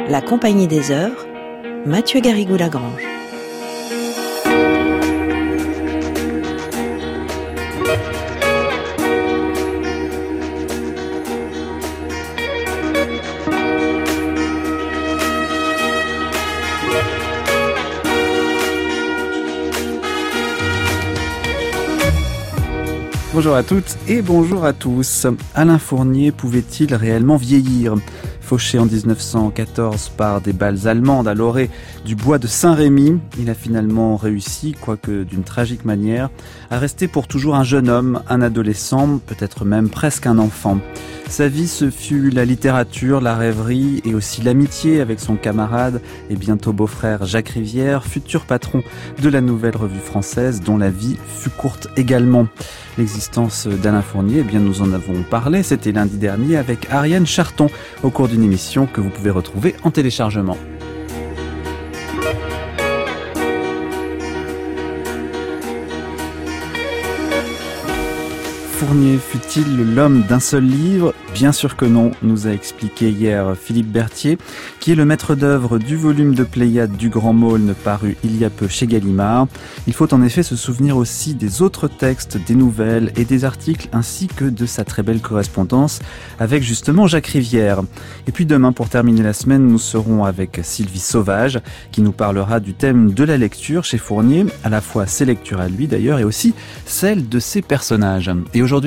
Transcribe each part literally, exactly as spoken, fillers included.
La Compagnie des Heures, Mathieu Garrigou-Lagrange. Bonjour à toutes et bonjour à tous. Alain Fournier pouvait-il réellement vieillir ? Fauché en dix-neuf cent quatorze par des balles allemandes à l'orée du bois de Saint-Rémy, il a finalement réussi, quoique d'une tragique manière, à rester pour toujours un jeune homme, un adolescent, peut-être même presque un enfant. Sa vie, ce fut la littérature, la rêverie et aussi l'amitié avec son camarade et bientôt beau-frère Jacques Rivière, futur patron de la Nouvelle Revue Française, dont la vie fut courte également. L'existence d'Alain Fournier, eh bien nous en avons parlé, c'était lundi dernier avec Ariane Charton, au cours d'une émission que vous pouvez retrouver en téléchargement. Fournier fut-il l'homme d'un seul livre ? Bien sûr que non, nous a expliqué hier Philippe Berthier, qui est le maître d'œuvre du volume de Pléiade du Grand Maulne paru il y a peu chez Gallimard. Il faut en effet se souvenir aussi des autres textes, des nouvelles et des articles, ainsi que de sa très belle correspondance avec justement Jacques Rivière. Et puis demain, pour terminer la semaine, nous serons avec Sylvie Sauvage, qui nous parlera du thème de la lecture chez Fournier, à la fois ses lectures à lui d'ailleurs, et aussi celles de ses personnages. Et aujourd'hui ?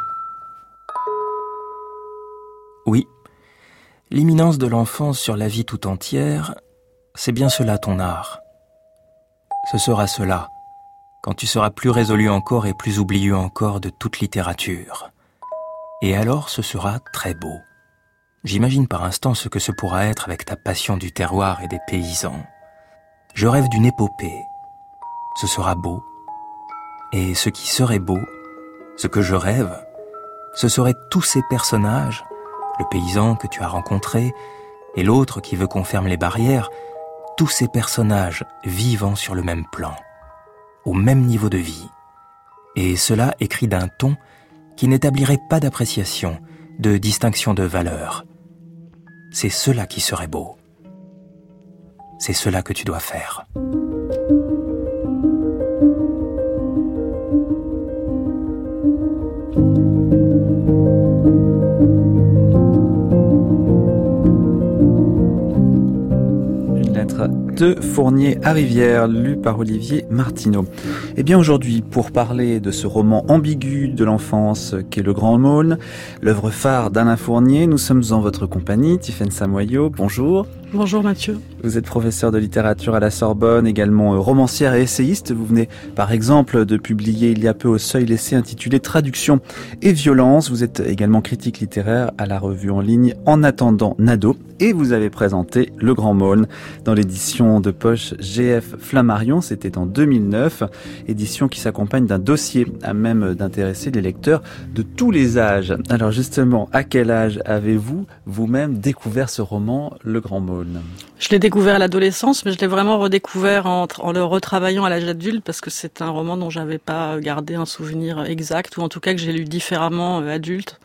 Oui, l'imminence de l'enfance sur la vie tout entière, c'est bien cela ton art. Ce sera cela, quand tu seras plus résolu encore et plus oublieux encore de toute littérature. Et alors ce sera très beau. J'imagine par instant ce que ce pourra être avec ta passion du terroir et des paysans. Je rêve d'une épopée. Ce sera beau. Et ce qui serait beau, ce que je rêve, ce seraient tous ces personnages, le paysan que tu as rencontré et l'autre qui veut qu'on ferme les barrières, tous ces personnages vivant sur le même plan, au même niveau de vie. Et cela écrit d'un ton qui n'établirait pas d'appréciation, de distinction de valeur. C'est cela qui serait beau. C'est cela que tu dois faire. De Fournier à Rivière, lu par Olivier Martineau. Et bien aujourd'hui, pour parler de ce roman ambigu de l'enfance qu'est Le Grand Maulne, l'œuvre phare d'Alain Fournier, nous sommes en votre compagnie. Tiffaine Samoyau, bonjour. Bonjour Mathieu. Vous êtes professeur de littérature à la Sorbonne, également romancière et essayiste. Vous venez par exemple de publier il y a peu au Seuil l'essai intitulé Traduction et violence. Vous êtes également critique littéraire à la revue en ligne En attendant Nado. Et vous avez présenté Le Grand Maulne dans l'édition de poche G F Flammarion, c'était en deux mille neuf, édition qui s'accompagne d'un dossier à même d'intéresser les lecteurs de tous les âges. Alors justement, à quel âge avez-vous vous-même découvert ce roman, Le Grand Maulne ? Je l'ai découvert à l'adolescence, mais je l'ai vraiment redécouvert en, en le retravaillant à l'âge adulte, parce que c'est un roman dont j'avais pas gardé un souvenir exact, ou en tout cas que j'ai lu différemment euh, adulte.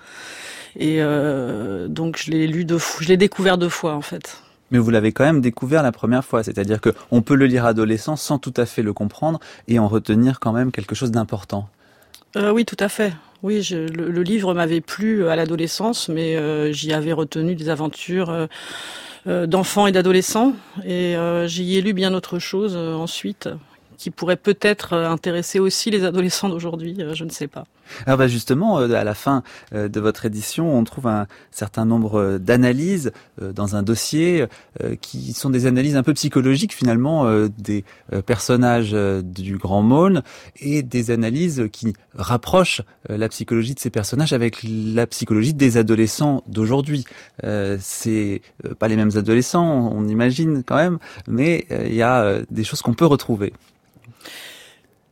Et euh, donc je l'ai lu deux fois, je l'ai découvert deux fois en fait. Mais vous l'avez quand même découvert la première fois, c'est-à-dire que on peut le lire adolescent sans tout à fait le comprendre et en retenir quand même quelque chose d'important. Euh, oui, tout à fait. Oui, je, le, le livre m'avait plu à l'adolescence, mais euh, j'y avais retenu des aventures euh, euh, d'enfants et d'adolescents, et euh, j'y ai lu bien autre chose euh, ensuite, qui pourrait peut-être intéresser aussi les adolescents d'aujourd'hui, euh, je ne sais pas. Alors bah justement, euh, à la fin euh, de votre édition, on trouve un certain nombre d'analyses euh, dans un dossier euh, qui sont des analyses un peu psychologiques finalement euh, des euh, personnages euh, du Grand Maulne et des analyses qui rapprochent euh, la psychologie de ces personnages avec la psychologie des adolescents d'aujourd'hui. Euh, c'est euh, pas les mêmes adolescents, on imagine quand même, mais il euh, y a euh, des choses qu'on peut retrouver.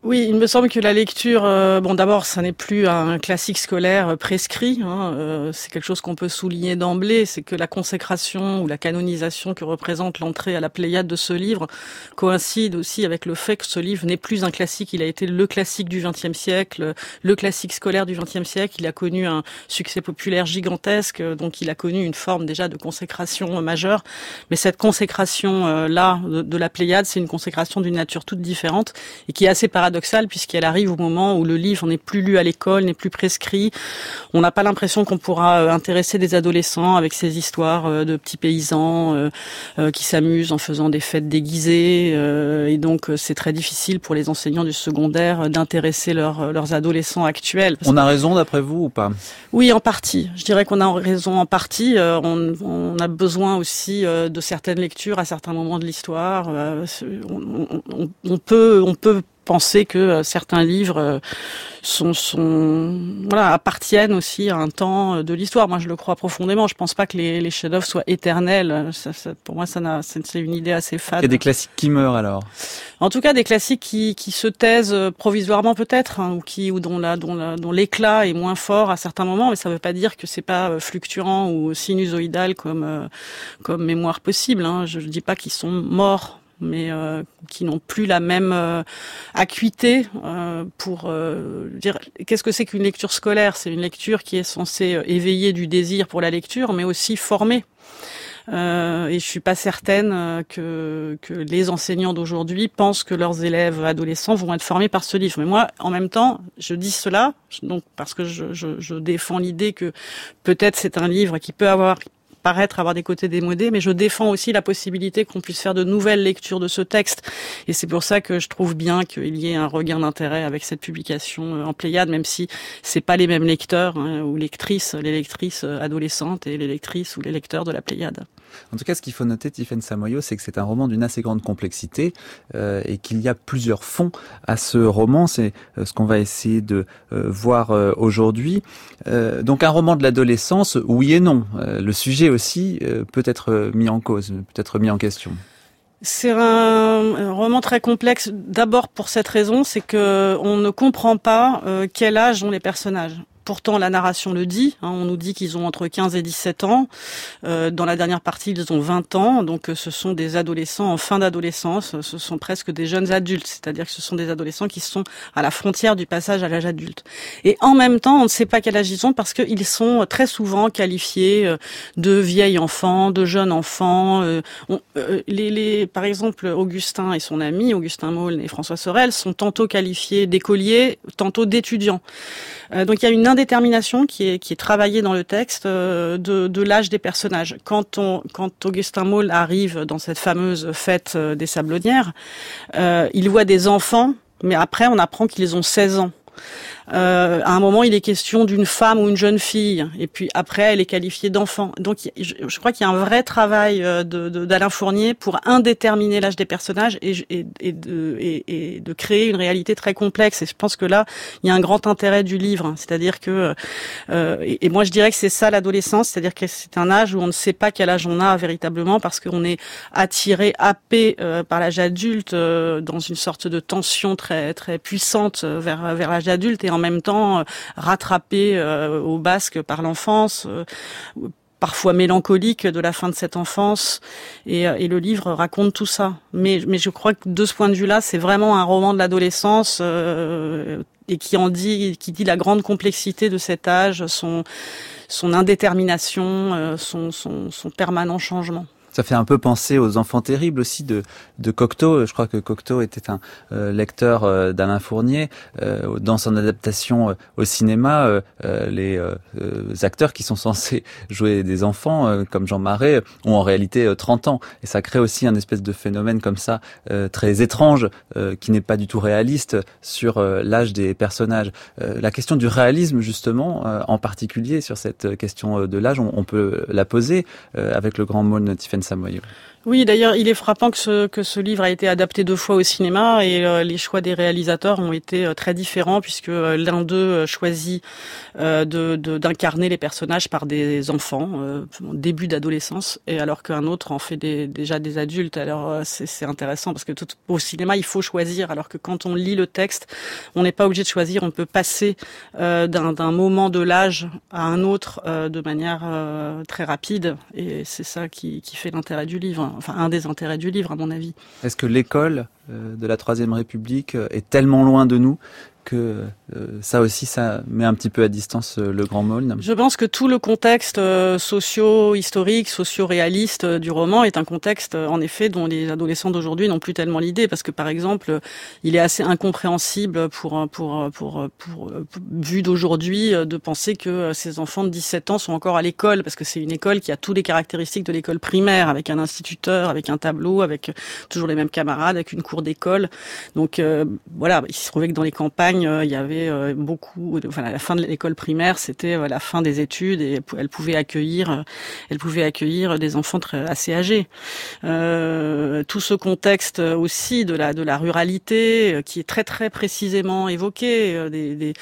Oui, il me semble que la lecture, euh, bon d'abord, ça n'est plus un classique scolaire prescrit, hein, euh, c'est quelque chose qu'on peut souligner d'emblée, c'est que la consécration ou la canonisation que représente l'entrée à la Pléiade de ce livre coïncide aussi avec le fait que ce livre n'est plus un classique, il a été le classique du vingtième siècle, le classique scolaire du vingtième siècle, il a connu un succès populaire gigantesque, donc il a connu une forme déjà de consécration majeure, mais cette consécration-là euh, de, de la Pléiade, c'est une consécration d'une nature toute différente et qui est assez paradoxale, puisqu'elle arrive au moment où le livre n'est plus lu à l'école, n'est plus prescrit. On n'a pas l'impression qu'on pourra intéresser des adolescents avec ces histoires de petits paysans euh, euh, qui s'amusent en faisant des fêtes déguisées. Euh, et donc, c'est très difficile pour les enseignants du secondaire d'intéresser leurs, leurs adolescents actuels. On a raison d'après vous ou pas ? Oui, en partie. Je dirais qu'on a raison en partie. Euh, on, on a besoin aussi euh, de certaines lectures à certains moments de l'histoire. Euh, on, on, on peut, on peut penser que euh, certains livres euh, sont, sont, voilà, appartiennent aussi à un temps de l'histoire. Moi, je le crois profondément. Je pense pas que les, les chefs-d'œuvre soient éternels. Ça, ça, pour moi, ça n'a, c'est une idée assez fade. Il y a des classiques qui meurent alors. En tout cas, des classiques qui, qui se taisent provisoirement peut-être, hein, ou qui, ou dont la, dont la, dont l'éclat est moins fort à certains moments. Mais ça ne veut pas dire que c'est pas fluctuant ou sinusoïdal comme, euh, comme mémoire possible. Hein. Je ne dis pas qu'ils sont morts, mais euh, qui n'ont plus la même euh, acuité euh, pour euh, dire qu'est-ce que c'est qu'une lecture scolaire. C'est une lecture qui est censée éveiller du désir pour la lecture, mais aussi former. Euh, et je suis pas certaine que, que les enseignants d'aujourd'hui pensent que leurs élèves adolescents vont être formés par ce livre. Mais moi, en même temps, je dis cela donc parce que je, je, je défends l'idée que peut-être c'est un livre qui peut avoir paraître avoir des côtés démodés, mais je défends aussi la possibilité qu'on puisse faire de nouvelles lectures de ce texte. Et c'est pour ça que je trouve bien qu'il y ait un regain d'intérêt avec cette publication en Pléiade, même si c'est pas les mêmes lecteurs hein, ou lectrices, les lectrices adolescentes et les lectrices ou les lecteurs de la Pléiade. En tout cas, ce qu'il faut noter, Tiffaine Samoyo, c'est que c'est un roman d'une assez grande complexité euh, et qu'il y a plusieurs fonds à ce roman. C'est euh, ce qu'on va essayer de euh, voir euh, aujourd'hui. Euh, donc un roman de l'adolescence, oui et non. Euh, le sujet aussi euh, peut être mis en cause, peut être mis en question. C'est un, un roman très complexe. D'abord pour cette raison, c'est que on ne comprend pas euh, quel âge ont les personnages. Pourtant, la narration le dit. Hein, on nous dit qu'ils ont entre quinze et dix-sept ans. Euh, dans la dernière partie, ils ont vingt ans. Donc, ce sont des adolescents en fin d'adolescence. Ce sont presque des jeunes adultes. C'est-à-dire que ce sont des adolescents qui sont à la frontière du passage à l'âge adulte. Et en même temps, on ne sait pas quel âge ils ont parce qu'ils sont très souvent qualifiés de vieils enfants, de jeunes enfants. Euh, on, euh, les, les, par exemple, Augustin et son ami, Augustin Maulne et François Sorel, sont tantôt qualifiés d'écoliers, tantôt d'étudiants. Euh, donc, il y a une indétermination qui est qui est travaillée dans le texte euh, de de l'âge des personnages. Quand on quand Augustin Maulne arrive dans cette fameuse fête euh, des Sablonnières, euh, il voit des enfants, mais après on apprend qu'ils ont seize ans. Euh, à un moment, il est question d'une femme ou une jeune fille, et puis après, elle est qualifiée d'enfant. Donc, je, je crois qu'il y a un vrai travail de, de, d'Alain Fournier pour indéterminer l'âge des personnages et, et, et, de, et, et de créer une réalité très complexe. Et je pense que là, il y a un grand intérêt du livre, c'est-à-dire que, euh, et, et moi, je dirais que c'est ça l'adolescence, c'est-à-dire que c'est un âge où on ne sait pas quel âge on a véritablement, parce qu'on est attiré, happé euh, par l'âge adulte euh, dans une sorte de tension très très puissante vers vers l'âge adulte, et en même temps euh, rattrapé euh, au basque par l'enfance, euh, parfois mélancolique de la fin de cette enfance, et, et le livre raconte tout ça. Mais, mais je crois que de ce point de vue-là, c'est vraiment un roman de l'adolescence euh, et qui en dit, qui dit la grande complexité de cet âge, son, son indétermination, euh, son, son, son permanent changement. Ça fait un peu penser aux Enfants terribles aussi de, de Cocteau. Je crois que Cocteau était un euh, lecteur euh, d'Alain Fournier. Euh, dans son adaptation euh, au cinéma, euh, euh, les euh, acteurs qui sont censés jouer des enfants, euh, comme Jean Marais, ont en réalité euh, trente ans. Et ça crée aussi un espèce de phénomène comme ça, euh, très étrange, euh, qui n'est pas du tout réaliste sur euh, l'âge des personnages. Euh, la question du réalisme, justement, euh, en particulier sur cette question de l'âge, on, on peut la poser euh, avec le grand Maulne, Tiffaine Samoyo. Oui, d'ailleurs, il est frappant que ce, que ce livre a été adapté deux fois au cinéma et euh, les choix des réalisateurs ont été euh, très différents puisque euh, l'un d'eux euh, choisit euh, de, de, d'incarner les personnages par des enfants, euh, au début d'adolescence, et alors qu'un autre en fait des, déjà des adultes. Alors euh, c'est, c'est intéressant parce que tout, au cinéma, il faut choisir, alors que quand on lit le texte, on n'est pas obligé de choisir, on peut passer euh, d'un, d'un moment de l'âge à un autre euh, de manière euh, très rapide, et c'est ça qui, qui fait l'intérêt du livre. Enfin, un des intérêts du livre, à mon avis. Est-ce que l'école euh, de la Troisième République euh, est tellement loin de nous que euh, ça aussi, ça met un petit peu à distance euh, le Grand Maulne? Je pense que tout le contexte euh, socio-historique, socio-réaliste euh, du roman est un contexte, euh, en effet, dont les adolescents d'aujourd'hui n'ont plus tellement l'idée, parce que, par exemple, euh, il est assez incompréhensible pour, pour, pour, pour, pour vu d'aujourd'hui, euh, de penser que euh, ces enfants de dix-sept ans sont encore à l'école, parce que c'est une école qui a toutes les caractéristiques de l'école primaire, avec un instituteur, avec un tableau, avec euh, toujours les mêmes camarades, avec une cour d'école. Donc, euh, voilà, il se trouvait que dans les campagnes, il y avait beaucoup, enfin, à la fin de l'école primaire, c'était la fin des études et elle pouvait accueillir, elle pouvait accueillir des enfants très, assez âgés. Euh, tout ce contexte aussi de la de la ruralité qui est très très précisément évoqué, des, des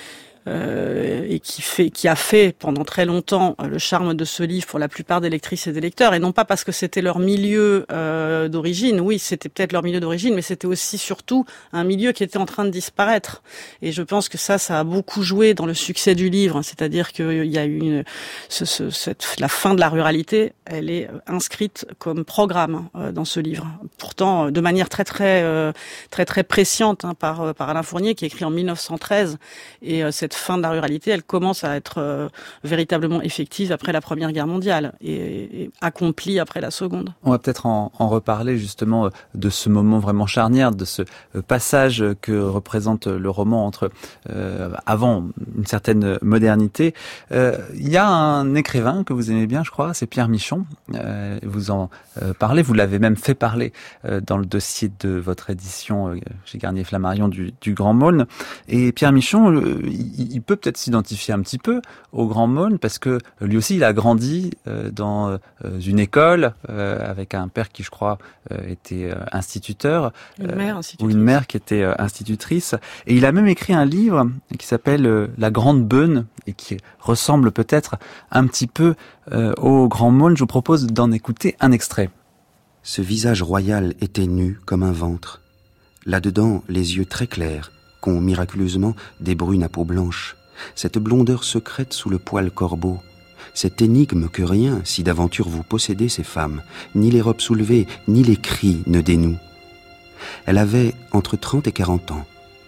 Euh, et qui fait, qui a fait pendant très longtemps euh, le charme de ce livre pour la plupart des lectrices et des lecteurs, et non pas parce que c'était leur milieu euh, d'origine. Oui, c'était peut-être leur milieu d'origine, mais c'était aussi surtout un milieu qui était en train de disparaître. Et je pense que ça, ça a beaucoup joué dans le succès du livre. C'est-à-dire qu'il y a eu une, ce, ce, cette, la fin de la ruralité, elle est inscrite comme programme euh, dans ce livre. Pourtant, de manière très très euh, très très presciente hein, par par Alain Fournier, qui écrit en mille neuf cent treize, et euh, cette fin de la ruralité, elle commence à être euh, véritablement effective après la Première Guerre mondiale et, et accomplie après la Seconde. On va peut-être en, en reparler justement de ce moment vraiment charnière, de ce passage que représente le roman entre euh, avant une certaine modernité. Euh, il y a un écrivain que vous aimez bien, je crois, c'est Pierre Michon. Euh, vous en euh, parlez, vous l'avez même fait parler euh, dans le dossier de votre édition euh, chez Garnier Flammarion du, du Grand Maulne. Et Pierre Michon, euh, il il peut peut-être s'identifier un petit peu au Grand Maulne parce que lui aussi il a grandi dans une école avec un père qui je crois était instituteur, une mère institutrice. ou une mère qui était institutrice, et il a même écrit un livre qui s'appelle La Grande Beune et qui ressemble peut-être un petit peu au Grand Maulne. Je vous propose d'en écouter un extrait. Ce visage royal était nu comme un ventre. Là-dedans, les yeux très clairs, qu'ont miraculeusement des brunes à peau blanche, cette blondeur secrète sous le poil corbeau, cette énigme que rien, si d'aventure vous possédez ces femmes, ni les robes soulevées, ni les cris ne dénouent. Elle avait entre trente et quarante ans.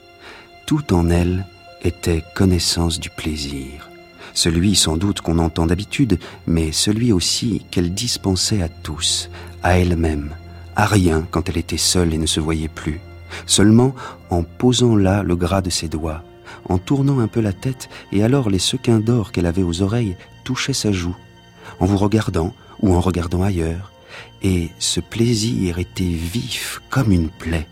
Tout en elle était connaissance du plaisir, celui sans doute qu'on entend d'habitude, mais celui aussi qu'elle dispensait à tous, à elle-même, à rien quand elle était seule et ne se voyait plus. Seulement en posant là le gras de ses doigts, en tournant un peu la tête, et alors les sequins d'or qu'elle avait aux oreilles touchaient sa joue, en vous regardant ou en regardant ailleurs, et ce plaisir était vif comme une plaie.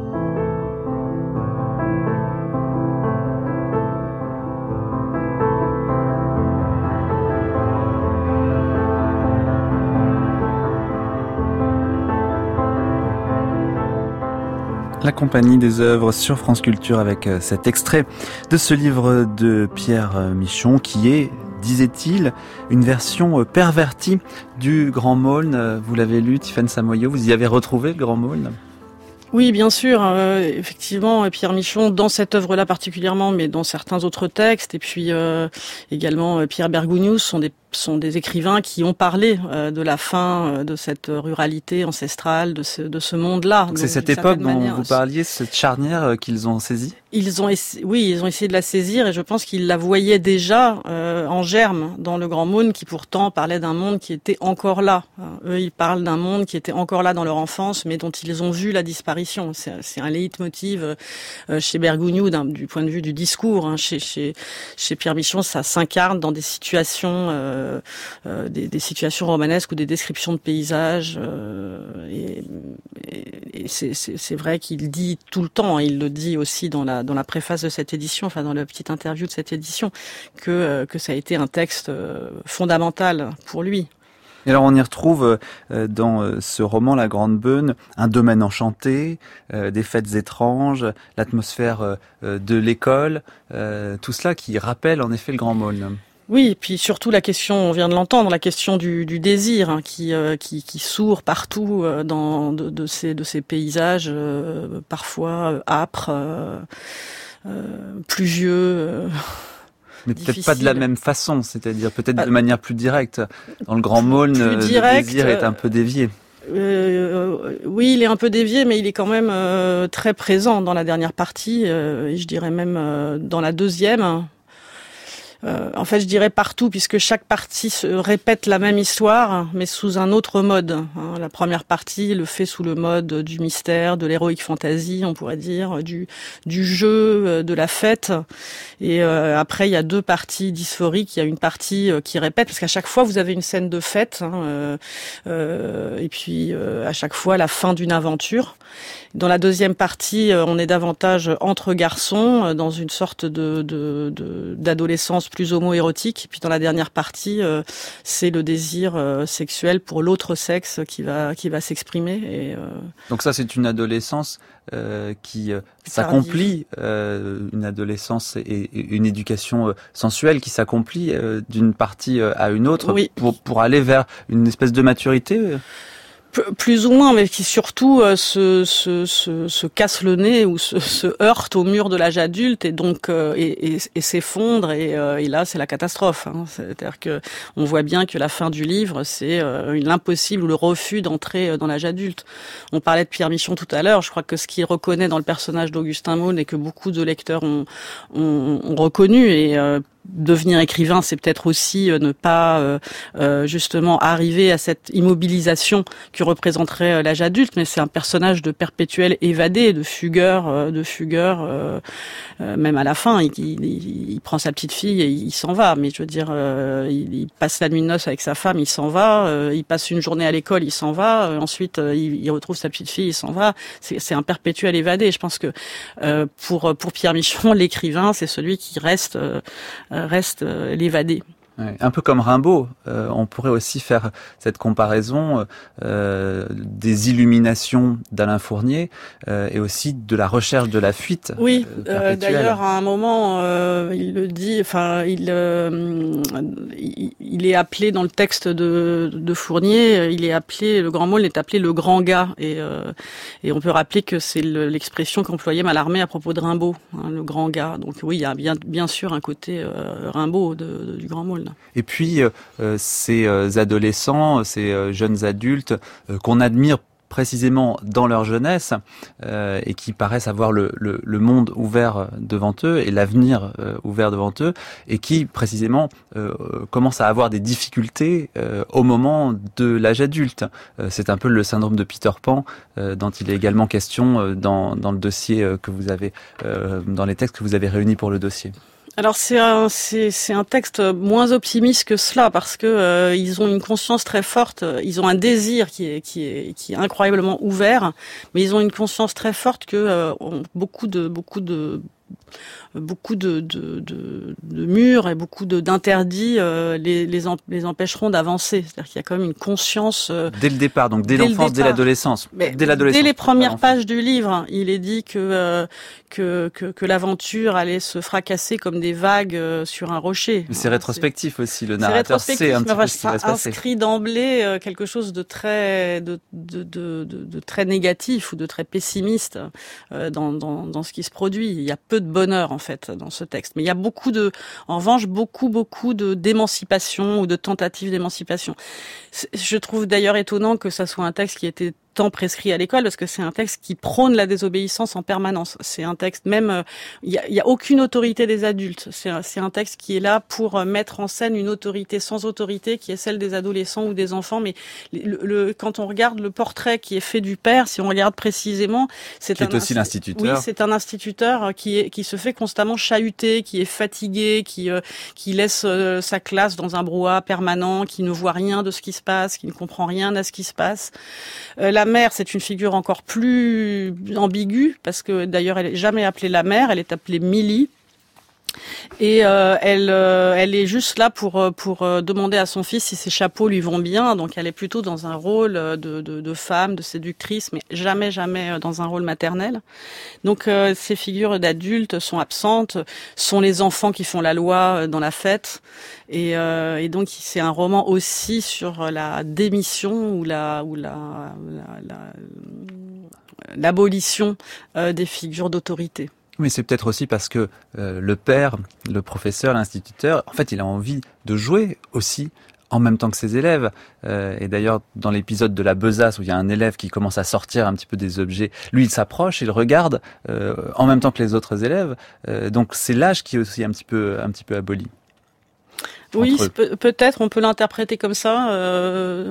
La compagnie des œuvres sur France Culture avec cet extrait de ce livre de Pierre Michon qui est, disait-il, une version pervertie du Grand Maulne. Vous l'avez lu, Tiffaine Samoyau, vous y avez retrouvé le Grand Maulne ? Oui, bien sûr, euh, effectivement, Pierre Michon, dans cette œuvre-là particulièrement, mais dans certains autres textes, et puis euh, également Pierre Bergounius sont des sont des écrivains qui ont parlé euh, de la fin euh, de cette ruralité ancestrale, de ce, de ce monde-là. Donc c'est cette époque dont manière, vous parliez, cette charnière euh, qu'ils ont saisie ? Ils ont essa- oui, ils ont essayé de la saisir, et je pense qu'ils la voyaient déjà euh, en germe dans le Grand Maulne, qui pourtant parlait d'un monde qui était encore là. Eux, ils parlent d'un monde qui était encore là dans leur enfance, mais dont ils ont vu la disparition. C'est, c'est un leitmotiv euh, chez Bergogneau du point de vue du discours. Hein. Chez, chez, chez Pierre Michon, ça s'incarne dans des situations... Euh, Euh, euh, des, des situations romanesques ou des descriptions de paysages euh, et, et, et c'est, c'est, c'est vrai qu'il dit tout le temps, il le dit aussi dans la dans la préface de cette édition, enfin dans la petite interview de cette édition, que euh, que ça a été un texte euh, fondamental pour lui. Et alors on y retrouve euh, dans euh, ce roman La Grande Beune un domaine enchanté, euh, des fêtes étranges, l'atmosphère euh, de l'école, euh, tout cela qui rappelle en effet le Grand Maulne. Oui, et puis surtout la question, on vient de l'entendre, la question du, du désir hein, qui, euh, qui qui sourd partout euh, dans de, de ces de ces paysages euh, parfois euh, âpres, euh, euh, pluvieux. Euh... Mais difficile. Peut-être pas de la même façon, c'est-à-dire peut-être bah, de manière plus directe. Dans le Grand Maulne, le désir est un peu dévié. Euh, oui, il est un peu dévié, mais il est quand même euh, très présent dans la dernière partie, euh, et je dirais même euh, dans la deuxième. Euh, en fait, je dirais partout, puisque chaque partie se répète la même histoire, mais sous un autre mode. Hein. La première partie le fait sous le mode du mystère, de l'héroïque fantasy, on pourrait dire, du du jeu, de la fête. Et euh, après, il y a deux parties dysphoriques. Il y a une partie euh, qui répète, parce qu'à chaque fois, vous avez une scène de fête, hein, euh, euh, et puis euh, à chaque fois, la fin d'une aventure. Dans la deuxième partie, euh, on est davantage entre garçons, euh, dans une sorte de, de, de d'adolescence plus homo-érotique. Puis dans la dernière partie, euh, c'est le désir euh, sexuel pour l'autre sexe qui va qui va s'exprimer. Et, euh... Donc ça, c'est une adolescence euh, qui euh, s'accomplit, euh, une adolescence et, et une éducation euh, sensuelle qui s'accomplit euh, d'une partie euh, à une autre, oui. pour pour aller vers une espèce de maturité. Euh. Plus ou moins, mais qui surtout euh, se, se, se, se casse le nez ou se, se heurte au mur de l'âge adulte et donc euh, et, et, et s'effondre et, euh, et là c'est la catastrophe. Hein. C'est-à-dire que on voit bien que la fin du livre c'est euh, l'impossible ou le refus d'entrer dans l'âge adulte. On parlait de Pierre Michon tout à l'heure. Je crois que ce qu'il reconnaît dans le personnage d'Augustin Maulne et que beaucoup de lecteurs ont, ont, ont reconnu et euh, devenir écrivain, c'est peut-être aussi ne pas euh, euh, justement arriver à cette immobilisation que représenterait l'âge adulte, mais c'est un personnage de perpétuel évadé, de fugueur, euh, de fugueur. Euh, euh, même à la fin, il, il, il prend sa petite fille et il s'en va. Mais je veux dire, euh, il, il passe la nuit de noces avec sa femme, il s'en va. Euh, il passe une journée à l'école, il s'en va. Euh, ensuite, euh, il, il retrouve sa petite fille, il s'en va. C'est, c'est un perpétuel évadé. Je pense que euh, pour pour Pierre Michon, l'écrivain, c'est celui qui reste euh, reste euh, l'évadé. Ouais, un peu comme Rimbaud, euh, on pourrait aussi faire cette comparaison euh, des illuminations d'Alain Fournier euh, et aussi de la recherche de la fuite. Oui, euh, euh, d'ailleurs à un moment euh, il le dit, enfin il, euh, il il est appelé dans le texte de, de Fournier, il est appelé, le Grand Maulne est appelé le grand gars et euh, et on peut rappeler que c'est le, l'expression qu'employait Mallarmé à propos de Rimbaud, hein, le grand gars. Donc oui, il y a bien bien sûr un côté euh, Rimbaud de, de, du Grand Maulne. Et puis euh, ces euh, adolescents, ces euh, jeunes adultes euh, qu'on admire précisément dans leur jeunesse euh, et qui paraissent avoir le, le, le monde ouvert devant eux et l'avenir euh, ouvert devant eux et qui précisément euh, commencent à avoir des difficultés euh, au moment de l'âge adulte. Euh, c'est un peu le syndrome de Peter Pan euh, dont il est également question euh, dans, dans le dossier euh, que vous avez, euh, dans les textes que vous avez réunis pour le dossier. Alors c'est un c'est c'est un texte moins optimiste que cela parce que euh, ils ont une conscience très forte, ils ont un désir qui est qui est qui est incroyablement ouvert, mais ils ont une conscience très forte que euh, beaucoup de beaucoup de beaucoup de, de, de, de murs et beaucoup de, d'interdits euh, les, les, en, les empêcheront d'avancer. C'est-à-dire qu'il y a quand même une conscience... Euh, dès le départ, donc dès, dès l'enfance, dès l'adolescence. Mais dès l'adolescence. Dès les premières pages du livre, il est dit que, euh, que, que, que l'aventure allait se fracasser comme des vagues euh, sur un rocher. Mais c'est Alors, rétrospectif c'est, aussi, le narrateur sait un petit peu ce qui va se passer. Ça inscrit d'emblée euh, quelque chose de très, de, de, de, de, de très négatif ou de très pessimiste euh, dans, dans, dans ce qui se produit. Il y a peu de bonheur, en fait, dans ce texte. Mais il y a beaucoup de, en revanche, beaucoup, beaucoup de d'émancipation ou de tentatives d'émancipation. Je trouve d'ailleurs étonnant que ça soit un texte qui était tant prescrit à l'école, parce que c'est un texte qui prône la désobéissance en permanence. C'est un texte même, il y a, y a aucune autorité des adultes. C'est un, c'est un texte qui est là pour mettre en scène une autorité sans autorité, qui est celle des adolescents ou des enfants. Mais le, le, quand on regarde le portrait qui est fait du père, si on regarde précisément, c'est qui un est aussi insti- l'instituteur. Oui, c'est un instituteur qui est qui se fait constamment chahuter, qui est fatigué, qui euh, qui laisse euh, sa classe dans un brouhaha permanent, qui ne voit rien de ce qui se passe, qui ne comprend rien à ce qui se passe. Euh, la mère, c'est une figure encore plus ambiguë, parce que d'ailleurs, elle est jamais appelée la mère, elle est appelée Millie. Et euh, elle, euh, elle est juste là pour pour demander à son fils si ses chapeaux lui vont bien. Donc elle est plutôt dans un rôle de, de, de femme, de séductrice, mais jamais jamais dans un rôle maternel. Donc euh, ces figures d'adultes sont absentes. Sont les enfants qui font la loi dans la fête. Et, euh, et donc c'est un roman aussi sur la démission ou la ou la, la, la l'abolition euh, des figures d'autorité. Oui, c'est peut-être aussi parce que euh, le père, le professeur, l'instituteur, en fait, il a envie de jouer aussi en même temps que ses élèves. Euh, et d'ailleurs, dans l'épisode de la besace où il y a un élève qui commence à sortir un petit peu des objets, lui, il s'approche, il regarde euh, en même temps que les autres élèves. Euh, donc, c'est l'âge qui est aussi un petit peu, un petit peu aboli. Oui, peut- peut-être, on peut l'interpréter comme ça. Euh,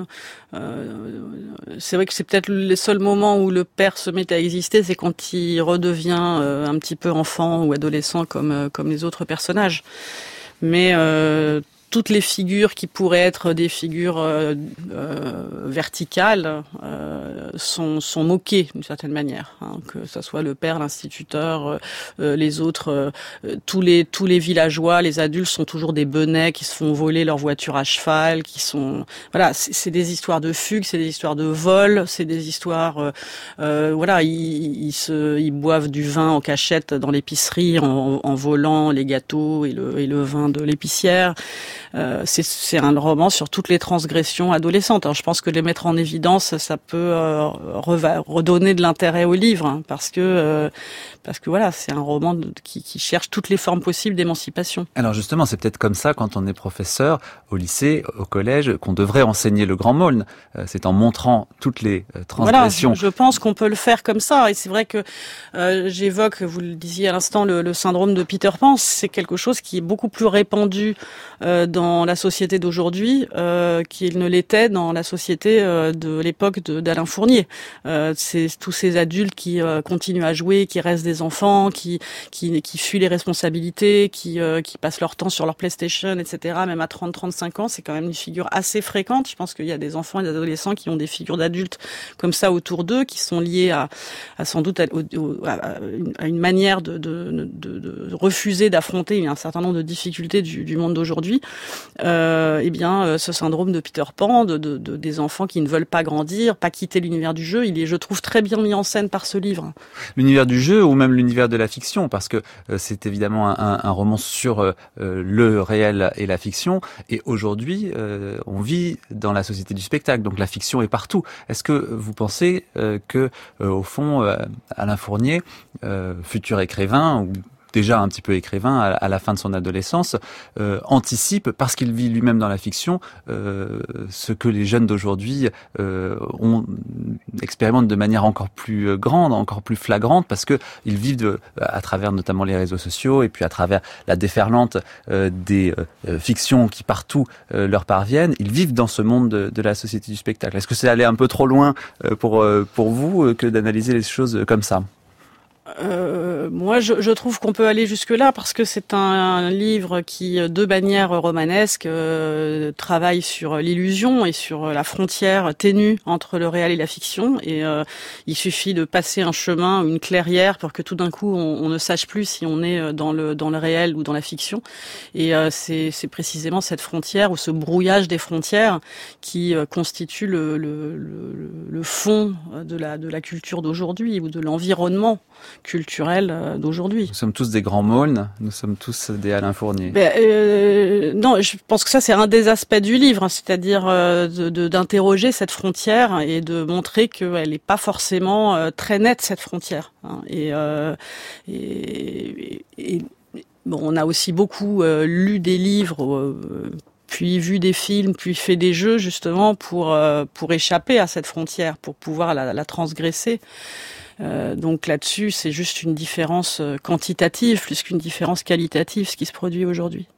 euh, c'est vrai que c'est peut-être les seuls moments où le père se met à exister, c'est quand il redevient euh, un petit peu enfant ou adolescent comme comme les autres personnages. Mais euh, toutes les figures qui pourraient être des figures euh, euh, verticales euh, sont, sont moquées d'une certaine manière, hein, que ce soit le père, l'instituteur, euh, les autres, euh, tous les tous les villageois, les adultes sont toujours des benets qui se font voler leur voiture à cheval, qui sont voilà, c'est, c'est des histoires de fugue, c'est des histoires de vol, c'est des histoires euh, euh, voilà, ils, ils se ils boivent du vin en cachette dans l'épicerie en, en volant les gâteaux et le et le vin de l'épicière. Euh, c'est, c'est un roman sur toutes les transgressions adolescentes. Alors, je pense que les mettre en évidence, ça peut euh, reva- redonner de l'intérêt au livre, hein, parce que euh, parce que voilà, c'est un roman de, qui, qui cherche toutes les formes possibles d'émancipation. Alors justement, c'est peut-être comme ça quand on est professeur au lycée, au collège, qu'on devrait enseigner le Grand Maulne. Euh, c'est en montrant toutes les euh, transgressions. Voilà, je, je pense qu'on peut le faire comme ça. Et c'est vrai que euh, j'évoque, vous le disiez à l'instant, le, le syndrome de Peter Pan. C'est quelque chose qui est beaucoup plus répandu euh, dans la société d'aujourd'hui euh, qu'il ne l'était dans la société euh, de l'époque de, d'Alain Fournier. Euh, c'est tous ces adultes qui euh, continuent à jouer, qui restent des enfants, qui qui, qui fuient les responsabilités, qui euh, qui passent leur temps sur leur PlayStation, et cetera. Même à trente à trente-cinq ans, c'est quand même une figure assez fréquente. Je pense qu'il y a des enfants et des adolescents qui ont des figures d'adultes comme ça autour d'eux, qui sont liées à, à sans doute à, à, à une manière de, de, de, de refuser d'affronter un certain nombre de difficultés du, du monde d'aujourd'hui. Euh, eh bien, ce syndrome de Peter Pan, de, de, de, des enfants qui ne veulent pas grandir, pas quitter l'univers du jeu, il est, je trouve, très bien mis en scène par ce livre. L'univers du jeu ou même l'univers de la fiction, parce que euh, c'est évidemment un, un roman sur euh, le réel et la fiction. Et aujourd'hui, euh, on vit dans la société du spectacle, donc la fiction est partout. Est-ce que vous pensez euh, que, euh, au fond, euh, Alain Fournier, euh, futur écrivain ou déjà un petit peu écrivain à, à la fin de son adolescence, euh, anticipe, parce qu'il vit lui-même dans la fiction, euh, ce que les jeunes d'aujourd'hui euh, ont, expérimentent de manière encore plus grande, encore plus flagrante, parce que ils vivent de, à travers notamment les réseaux sociaux et puis à travers la déferlante euh, des euh, fictions qui partout euh, leur parviennent, ils vivent dans ce monde de, de la société du spectacle. Est-ce que c'est aller un peu trop loin euh, pour, euh, pour vous euh, que d'analyser les choses comme ça ? Euh, moi, je, je trouve qu'on peut aller jusque-là parce que c'est un, un livre qui, de manière romanesque, euh, travaille sur l'illusion et sur la frontière ténue entre le réel et la fiction. Et euh, il suffit de passer un chemin, une clairière, pour que tout d'un coup, on, on ne sache plus si on est dans le dans le réel ou dans la fiction. Et euh, c'est, c'est précisément cette frontière ou ce brouillage des frontières qui euh, constitue le, le, le, le fond de la de la culture d'aujourd'hui ou de l'environnement culturel d'aujourd'hui. Nous sommes tous des grands Maulnes, nous sommes tous des Alain Fournier. Ben, euh, non, je pense que ça c'est un des aspects du livre, hein, c'est-à-dire euh, de, de, d'interroger cette frontière et de montrer qu'elle n'est pas forcément euh, très nette cette frontière. Hein, et, euh, et, et, et bon, on a aussi beaucoup euh, lu des livres. Euh, puis vu des films, puis fait des jeux justement pour euh, pour échapper à cette frontière, pour pouvoir la, la transgresser. Euh, donc là-dessus, c'est juste une différence quantitative plus qu'une différence qualitative, ce qui se produit aujourd'hui.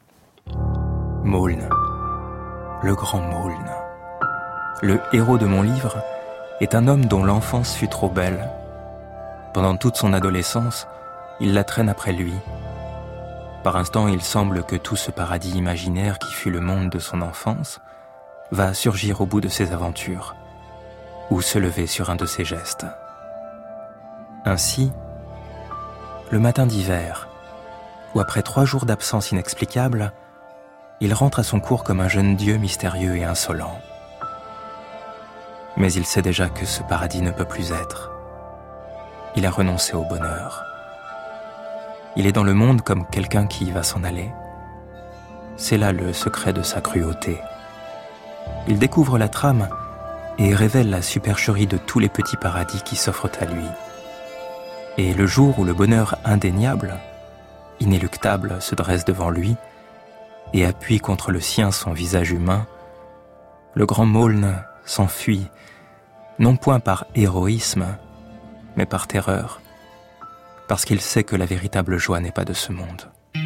Maulne, le grand Maulne. Le héros de mon livre est un homme dont l'enfance fut trop belle. Pendant toute son adolescence, il la traîne après lui. Par instants, il semble que tout ce paradis imaginaire qui fut le monde de son enfance va surgir au bout de ses aventures, ou se lever sur un de ses gestes. Ainsi, le matin d'hiver, où après trois jours d'absence inexplicable, il rentre à son cours comme un jeune dieu mystérieux et insolent. Mais il sait déjà que ce paradis ne peut plus être. Il a renoncé au bonheur. Il est dans le monde comme quelqu'un qui va s'en aller. C'est là le secret de sa cruauté. Il découvre la trame et révèle la supercherie de tous les petits paradis qui s'offrent à lui. Et le jour où le bonheur indéniable, inéluctable, se dresse devant lui et appuie contre le sien son visage humain, le grand Maulne s'enfuit, non point par héroïsme, mais par terreur, parce qu'il sait que la véritable joie n'est pas de ce monde.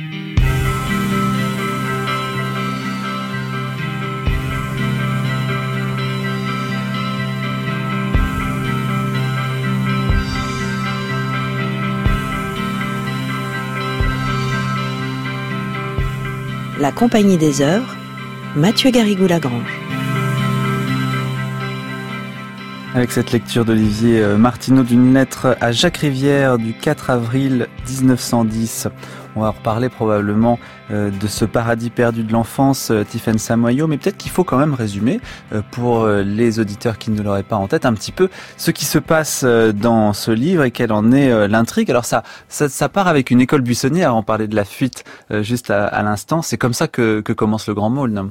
La Compagnie des Heures, Mathieu Garrigou-Lagrange. Avec cette lecture d'Olivier Martineau d'une lettre à Jacques Rivière du quatre avril dix-neuf cent dix. On va reparler probablement de ce paradis perdu de l'enfance, Tiffaine Samoyau, mais peut-être qu'il faut quand même résumer pour les auditeurs qui ne l'auraient pas en tête un petit peu ce qui se passe dans ce livre et quelle en est l'intrigue. Alors ça, ça, ça part avec une école buissonnière, on parlait de la fuite juste à, à l'instant, c'est comme ça que, que commence le Grand Maulne.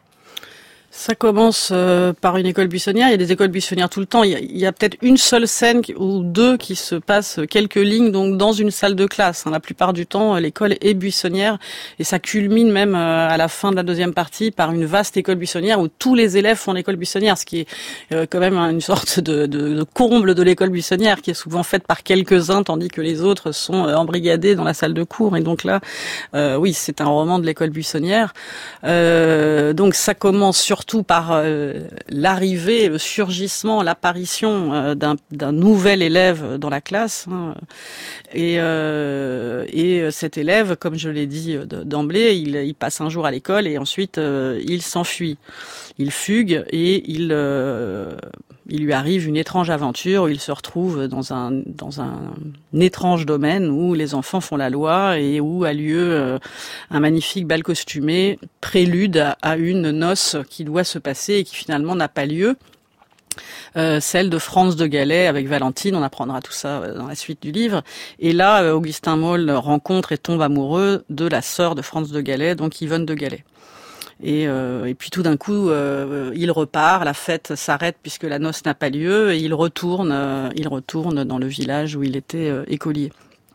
Ça commence euh, par une école buissonnière. Il y a des écoles buissonnières tout le temps. Il y a, il y a peut-être une seule scène ou deux qui se passent quelques lignes donc dans une salle de classe. Hein. La plupart du temps, l'école est buissonnière et ça culmine même euh, à la fin de la deuxième partie par une vaste école buissonnière où tous les élèves font l'école buissonnière, ce qui est euh, quand même une sorte de, de, de comble de l'école buissonnière qui est souvent faite par quelques-uns tandis que les autres sont euh, embrigadés dans la salle de cours. Et donc là, euh, oui, c'est un roman de l'école buissonnière. Euh, donc ça commence sur Surtout par euh, l'arrivée, le surgissement, l'apparition euh, d'un, d'un nouvel élève dans la classe. Hein. Et, euh, et cet élève, comme je l'ai dit d'emblée, il, il passe un jour à l'école et ensuite euh, il s'enfuit. Il fugue et il, euh, il lui arrive une étrange aventure où il se retrouve dans un, dans un, un étrange domaine où les enfants font la loi et où a lieu euh, un magnifique bal costumé, prélude à, à une noce qui doit se passer et qui finalement n'a pas lieu. Euh, celle de Franz de Galais avec Valentine, on apprendra tout ça dans la suite du livre. Et là, Augustin Maulne rencontre et tombe amoureux de la sœur de Franz de Galais, donc Yvonne de Galais. Et, euh, et puis tout d'un coup, euh, il repart, la fête s'arrête puisque la noce n'a pas lieu, et il retourne, euh, il retourne dans le village où il était euh, écolier.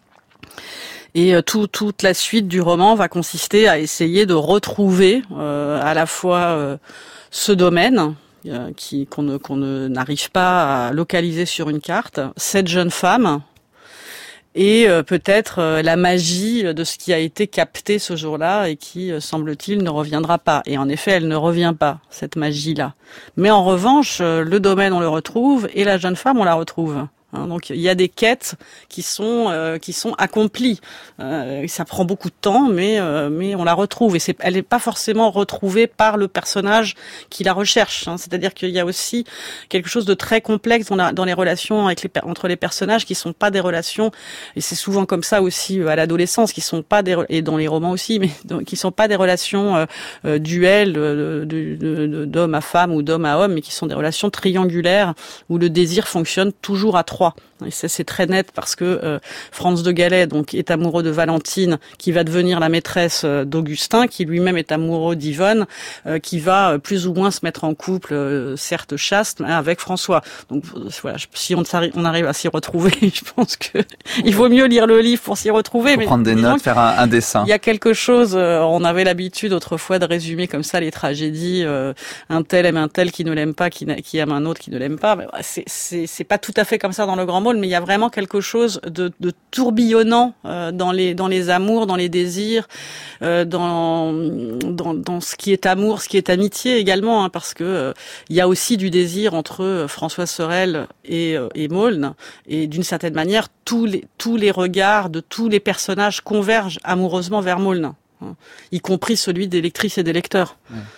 Et euh, tout, toute la suite du roman va consister à essayer de retrouver euh, à la fois euh, ce domaine euh, qui, qu'on ne, qu'on ne, n'arrive pas à localiser sur une carte, cette jeune femme, et euh, peut-être euh, la magie de ce qui a été capté ce jour-là et qui, euh, semble-t-il, ne reviendra pas. Et en effet, elle ne revient pas, cette magie-là. Mais en revanche, euh, le domaine, on le retrouve, et la jeune femme, on la retrouve. Hein, donc il y a des quêtes qui sont euh, qui sont accomplies. Euh, ça prend beaucoup de temps, mais euh, mais on la retrouve et c'est elle n'est pas forcément retrouvée par le personnage qui la recherche. Hein. C'est-à-dire qu'il y a aussi quelque chose de très complexe dans, la, dans les relations avec les entre les personnages qui sont pas des relations, et c'est souvent comme ça aussi à l'adolescence, qui sont pas des et dans les romans aussi, mais donc, qui sont pas des relations euh, euh, duels euh, de, de, de, d'homme à femme ou d'homme à homme, mais qui sont des relations triangulaires où le désir fonctionne toujours à trois. Et ça, c'est très net parce que euh, Franz de Galais donc est amoureux de Valentine, qui va devenir la maîtresse euh, d'Augustin, qui lui-même est amoureux d'Yvonne, euh, qui va euh, plus ou moins se mettre en couple, euh, certes chaste, hein, avec François. Donc voilà, si on, on arrive à s'y retrouver, je pense que il vaut mieux lire le livre pour s'y retrouver. Pour mais prendre des notes, faire un, un dessin. Il y a quelque chose. Euh, on avait l'habitude autrefois de résumer comme ça les tragédies. Euh, un tel aime un tel qui ne l'aime pas, qui, qui aime un autre qui ne l'aime pas. Mais c'est, c'est, c'est pas tout à fait comme ça dans le Grand Maulne, mais il y a vraiment quelque chose de, de tourbillonnant euh, dans les dans les amours, dans les désirs, euh, dans, dans dans ce qui est amour, ce qui est amitié également, hein, parce que euh, il y a aussi du désir entre euh, François Sorel et euh, et Maulne, et d'une certaine manière tous les tous les regards de tous les personnages convergent amoureusement vers Maulne, hein, y compris celui des lectrices et des lecteurs. Ouais.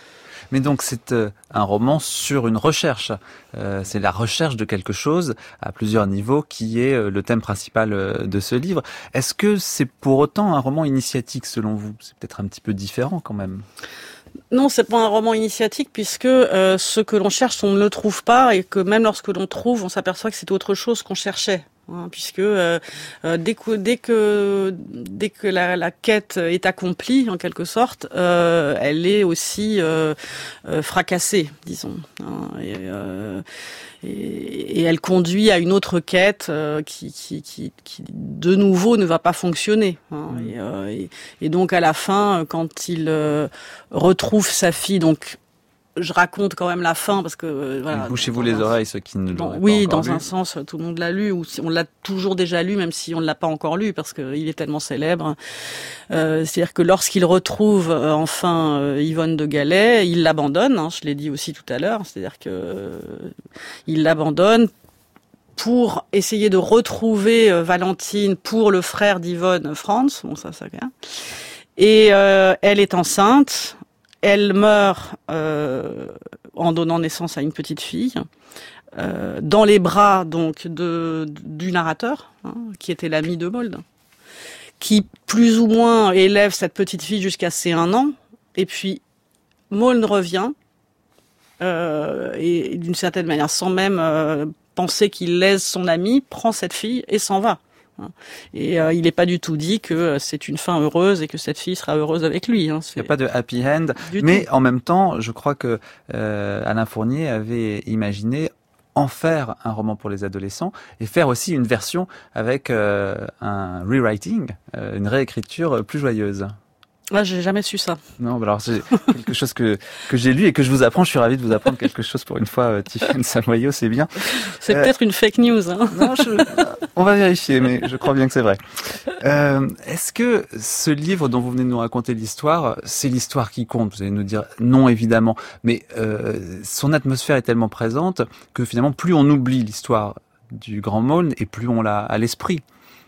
Mais donc c'est euh, un roman sur une recherche. Euh, c'est la recherche de quelque chose à plusieurs niveaux qui est euh, le thème principal euh, de ce livre. Est-ce que c'est pour autant un roman initiatique selon vous? C'est peut-être un petit peu différent quand même. Non, c'est pas un roman initiatique puisque euh, ce que l'on cherche, on ne le trouve pas et que même lorsque l'on trouve, on s'aperçoit que c'est autre chose qu'on cherchait. Hein, puisque euh, euh, dès que dès que dès que la, la quête est accomplie en quelque sorte, euh, elle est aussi euh, euh, fracassée, disons. Hein, et, euh, et, et elle conduit à une autre quête euh, qui, qui, qui, qui de nouveau ne va pas fonctionner. Hein, mmh. et, euh, et, et donc à la fin, quand il euh, retrouve sa fille, donc je raconte quand même la fin parce que euh, voilà. Bouchez-vous les oreilles ceux qui ne l'auraient pas oui, encore dans lu. un sens, tout le monde l'a lu ou on l'a toujours déjà lu, même si on ne l'a pas encore lu parce que il est tellement célèbre. Euh, c'est-à-dire que lorsqu'il retrouve euh, enfin euh, Yvonne de Galais, il l'abandonne. Hein, je l'ai dit aussi tout à l'heure. C'est-à-dire que euh, il l'abandonne pour essayer de retrouver euh, Valentine pour le frère d'Yvonne, Franz. Bon, ça, ça vient. Et euh, elle est enceinte. Elle meurt euh, en donnant naissance à une petite fille, euh, dans les bras donc de du narrateur, hein, qui était l'ami de Mold, qui plus ou moins élève cette petite fille jusqu'à ses un an, et puis Mold revient, euh, et d'une certaine manière, sans même euh, penser qu'il lèse son ami, prend cette fille et s'en va. Et euh, il n'est pas du tout dit que euh, c'est une fin heureuse et que cette fille sera heureuse avec lui. Hein. Il n'y a pas de happy end. Du mais tout. En même temps, je crois que euh, Alain Fournier avait imaginé en faire un roman pour les adolescents et faire aussi une version avec euh, un rewriting, euh, une réécriture plus joyeuse. Moi, j'ai jamais su ça. Non, bah alors c'est quelque chose que que j'ai lu et que je vous apprends. Je suis ravi de vous apprendre quelque chose pour une fois, euh, Tiffaine Samoyau, c'est bien. C'est euh, peut-être une fake news. Hein. Non, je, on va vérifier, mais je crois bien que c'est vrai. Euh, est-ce que ce livre dont vous venez de nous raconter l'histoire, c'est l'histoire qui compte? Vous allez nous dire non, évidemment, mais euh, son atmosphère est tellement présente que finalement, plus on oublie l'histoire du Grand Maulne et plus on l'a à l'esprit.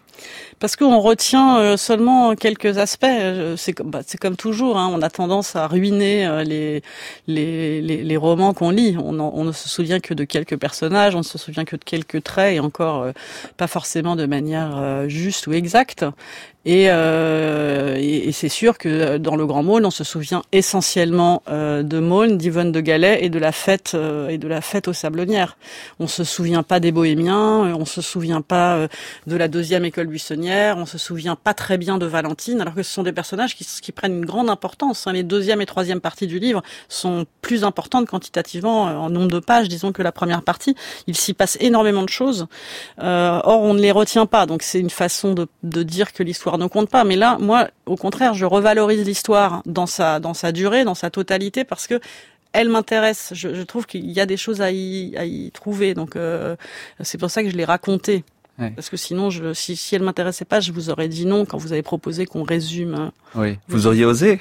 Parce qu'on retient seulement quelques aspects. C'est comme, bah, c'est comme toujours. Hein, on a tendance à ruiner les les les, les romans qu'on lit. On, en, on ne se souvient que de quelques personnages, on ne se souvient que de quelques traits, et encore euh, pas forcément de manière euh, juste ou exacte. Et, euh, et, et c'est sûr que dans le Grand Maulne, on se souvient essentiellement euh, de Maulne, d'Yvonne de Galais et de la fête euh, et de la fête aux Sablonnières. On se souvient pas des Bohémiens, on se souvient pas euh, de la deuxième école buissonnière, on se souvient pas très bien de Valentine, alors que ce sont des personnages qui, qui prennent une grande importance. Hein. Les deuxième et troisième parties du livre sont plus importantes quantitativement en nombre de pages, disons, que la première partie. Il s'y passe énormément de choses. Euh, or, on ne les retient pas, donc c'est une façon de, de dire que l'histoire ne compte pas, mais là, moi, au contraire, je revalorise l'histoire dans sa dans sa durée, dans sa totalité, parce que elle m'intéresse. Je, je trouve qu'il y a des choses à y, à y trouver, donc euh, c'est pour ça que je l'ai racontée. Ouais. Parce que sinon, je, si, si elle m'intéressait pas, je vous aurais dit non quand vous avez proposé qu'on résume. Oui, vous auriez osé.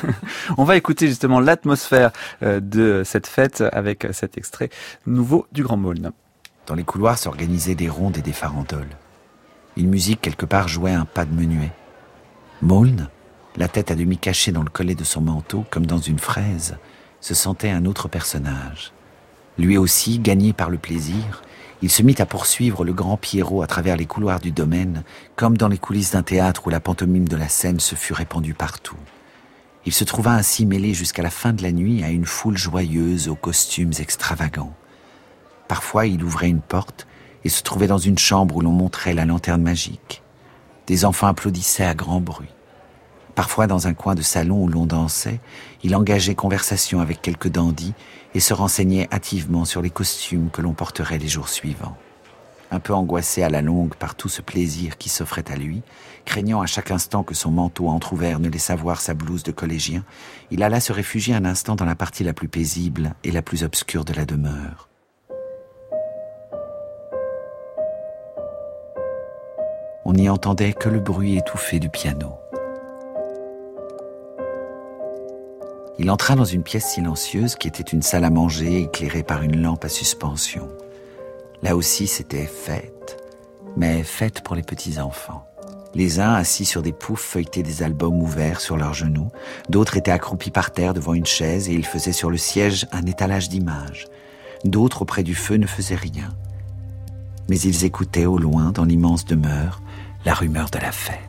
On va écouter justement l'atmosphère de cette fête avec cet extrait nouveau du Grand Maulne. Dans les couloirs s'organisaient des rondes et des farandoles. Une musique quelque part jouait un pas de menuet. Maulne, la tête à demi cachée dans le collet de son manteau, comme dans une fraise, se sentait un autre personnage. Lui aussi, gagné par le plaisir, il se mit à poursuivre le grand Pierrot à travers les couloirs du domaine, comme dans les coulisses d'un théâtre où la pantomime de la scène se fut répandue partout. Il se trouva ainsi mêlé jusqu'à la fin de la nuit à une foule joyeuse aux costumes extravagants. Parfois, il ouvrait une porte et se trouvait dans une chambre où l'on montrait la lanterne magique. Des enfants applaudissaient à grand bruit. Parfois, dans un coin de salon où l'on dansait, il engageait conversation avec quelques dandys et se renseignait hâtivement sur les costumes que l'on porterait les jours suivants. Un peu angoissé à la longue par tout ce plaisir qui s'offrait à lui, craignant à chaque instant que son manteau entrouvert ne laissât voir sa blouse de collégien, il alla se réfugier un instant dans la partie la plus paisible et la plus obscure de la demeure. On n'y entendait que le bruit étouffé du piano. Il entra dans une pièce silencieuse qui était une salle à manger éclairée par une lampe à suspension. Là aussi, c'était fête, mais fête pour les petits-enfants. Les uns assis sur des poufs feuilletaient des albums ouverts sur leurs genoux, d'autres étaient accroupis par terre devant une chaise et ils faisaient sur le siège un étalage d'images. D'autres auprès du feu ne faisaient rien. Mais ils écoutaient au loin, dans l'immense demeure, la rumeur de la fête.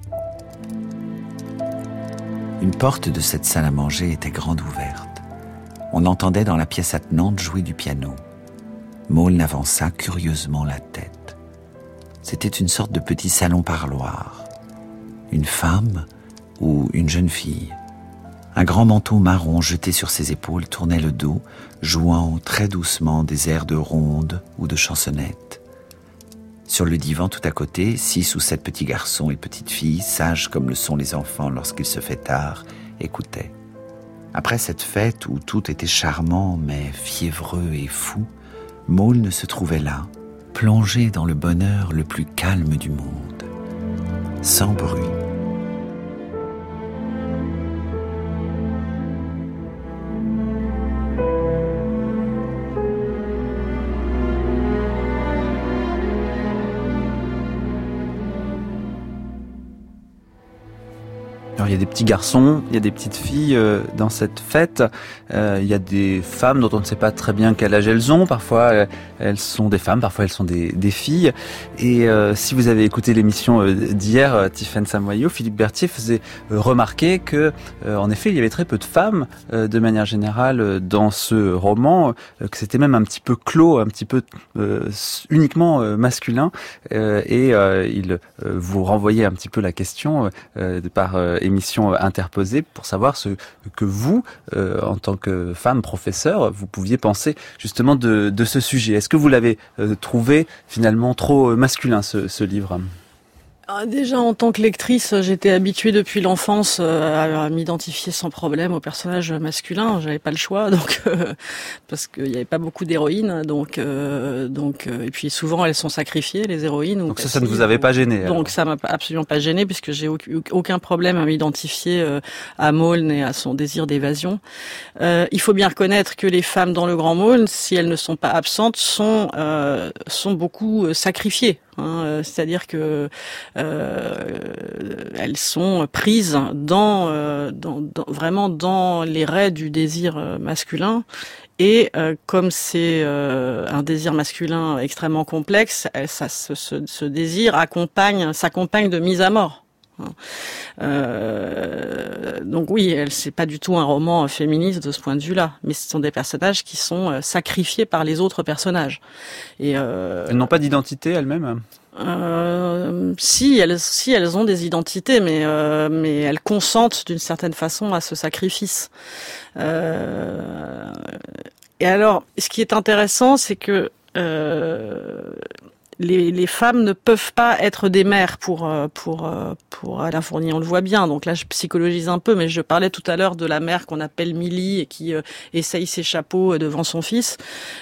Une porte de cette salle à manger était grande ouverte. On entendait dans la pièce attenante jouer du piano. Maulne avança curieusement la tête. C'était une sorte de petit salon-parloir. Une femme ou une jeune fille. Un grand manteau marron jeté sur ses épaules tournait le dos, jouant très doucement des airs de ronde ou de chansonnette. Sur le divan tout à côté, six ou sept petits garçons et petites filles, sages comme le sont les enfants lorsqu'il se fait tard, écoutaient. Après cette fête où tout était charmant mais fiévreux et fou, Maulne se trouvait là, plongé dans le bonheur le plus calme du monde, sans bruit. Alors, il y a des petits garçons, il y a des petites filles euh, dans cette fête. Euh, il y a des femmes dont on ne sait pas très bien quel âge elles ont. Parfois, euh, elles sont des femmes, parfois elles sont des, des filles. Et euh, si vous avez écouté l'émission euh, d'hier, euh, Tiffaine Samoyo, Philippe Berthier faisait euh, remarquer que, euh, en effet, il y avait très peu de femmes euh, de manière générale euh, dans ce roman, euh, que c'était même un petit peu clos, un petit peu euh, uniquement euh, masculin. Euh, et euh, il euh, vous renvoyait un petit peu la question euh, par euh, émission interposée pour savoir ce que vous, euh, en tant que femme professeure, vous pouviez penser justement de, de ce sujet. Est-ce que vous l'avez euh, trouvé finalement trop masculin, ce, ce livre ? Ah, déjà, en tant que lectrice, j'étais habituée depuis l'enfance à, à m'identifier sans problème aux personnages masculins. J'avais pas le choix, donc euh, parce qu'il n'y avait pas beaucoup d'héroïnes, donc euh, donc euh, et puis souvent elles sont sacrifiées, les héroïnes. Donc ça, ça ne vous avait pas gêné. Donc alors. Ça m'a absolument pas gêné puisque j'ai aucun problème à m'identifier euh, à Maulne et à son désir d'évasion. Euh, il faut bien reconnaître que les femmes dans le Grand Maulne, si elles ne sont pas absentes, sont euh, sont beaucoup sacrifiées. Hein, c'est-à-dire que euh, elles sont prises dans, euh, dans, dans vraiment dans les raies du désir masculin. Et euh, comme c'est euh, un désir masculin extrêmement complexe, ça, ce, ce, ce désir accompagne, s'accompagne de mise à mort. Euh, donc oui, elle c'est pas du tout un roman féministe de ce point de vue-là, mais ce sont des personnages qui sont sacrifiés par les autres personnages. Et euh, elles n'ont pas d'identité elles-mêmes. Euh, si elles, si elles ont des identités, mais euh, mais elles consentent d'une certaine façon à ce sacrifice. Euh, et alors, ce qui est intéressant, c'est que euh, Les, les femmes ne peuvent pas être des mères pour pour pour Alain Fournier, on le voit bien. Donc là, je psychologise un peu, mais je parlais tout à l'heure de la mère qu'on appelle Millie et qui euh, essaye ses chapeaux devant son fils.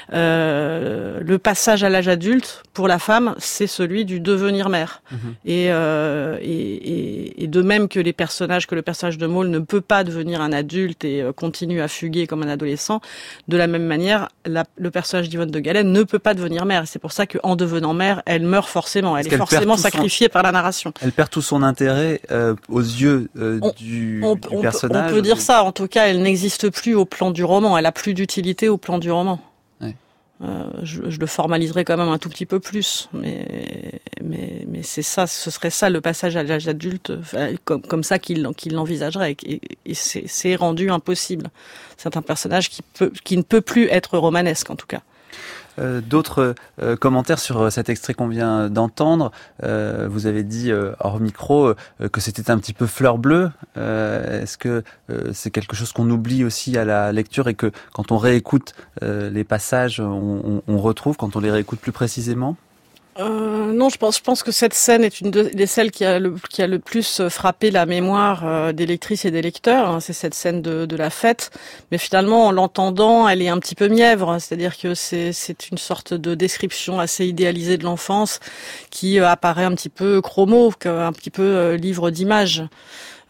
Euh, le passage à l'âge adulte pour la femme, c'est celui du devenir mère. Mmh. Et, euh, et, et et de même que les personnages, que le personnage de Maulne ne peut pas devenir un adulte et euh, continue à fuguer comme un adolescent, de la même manière, la, le personnage d'Yvonne de Galen ne peut pas devenir mère. C'est pour ça qu'en devenant mère, elle meurt forcément, elle est, est forcément sacrifiée son... par la narration. Elle perd tout son intérêt euh, aux yeux euh, on, du, on, du on personnage. Peut, on peut dire ça, en tout cas, elle n'existe plus au plan du roman, elle a plus d'utilité au plan du roman. Ouais. Euh, je, je le formaliserai quand même un tout petit peu plus, mais mais mais c'est ça, ce serait ça le passage à l'âge adulte, enfin, comme comme ça qu'il qu'il l'envisagerait, et, et c'est, c'est rendu impossible. C'est un personnage qui peut qui ne peut plus être romanesque en tout cas. Euh, d'autres euh, commentaires sur cet extrait qu'on vient d'entendre. Euh, vous avez dit euh, hors micro euh, que c'était un petit peu fleur bleue. Euh, est-ce que euh, c'est quelque chose qu'on oublie aussi à la lecture et que quand on réécoute euh, les passages, on, on, on retrouve quand on les réécoute plus précisément ? Euh, non, je pense, je pense que cette scène est une des celles qui a le, qui a le plus frappé la mémoire euh, des lectrices et des lecteurs. Hein, c'est cette scène de, de la fête. Mais finalement, en l'entendant, elle est un petit peu mièvre. C'est-à-dire que c'est, c'est une sorte de description assez idéalisée de l'enfance qui euh, apparaît un petit peu chromo, un petit peu euh, livre d'images.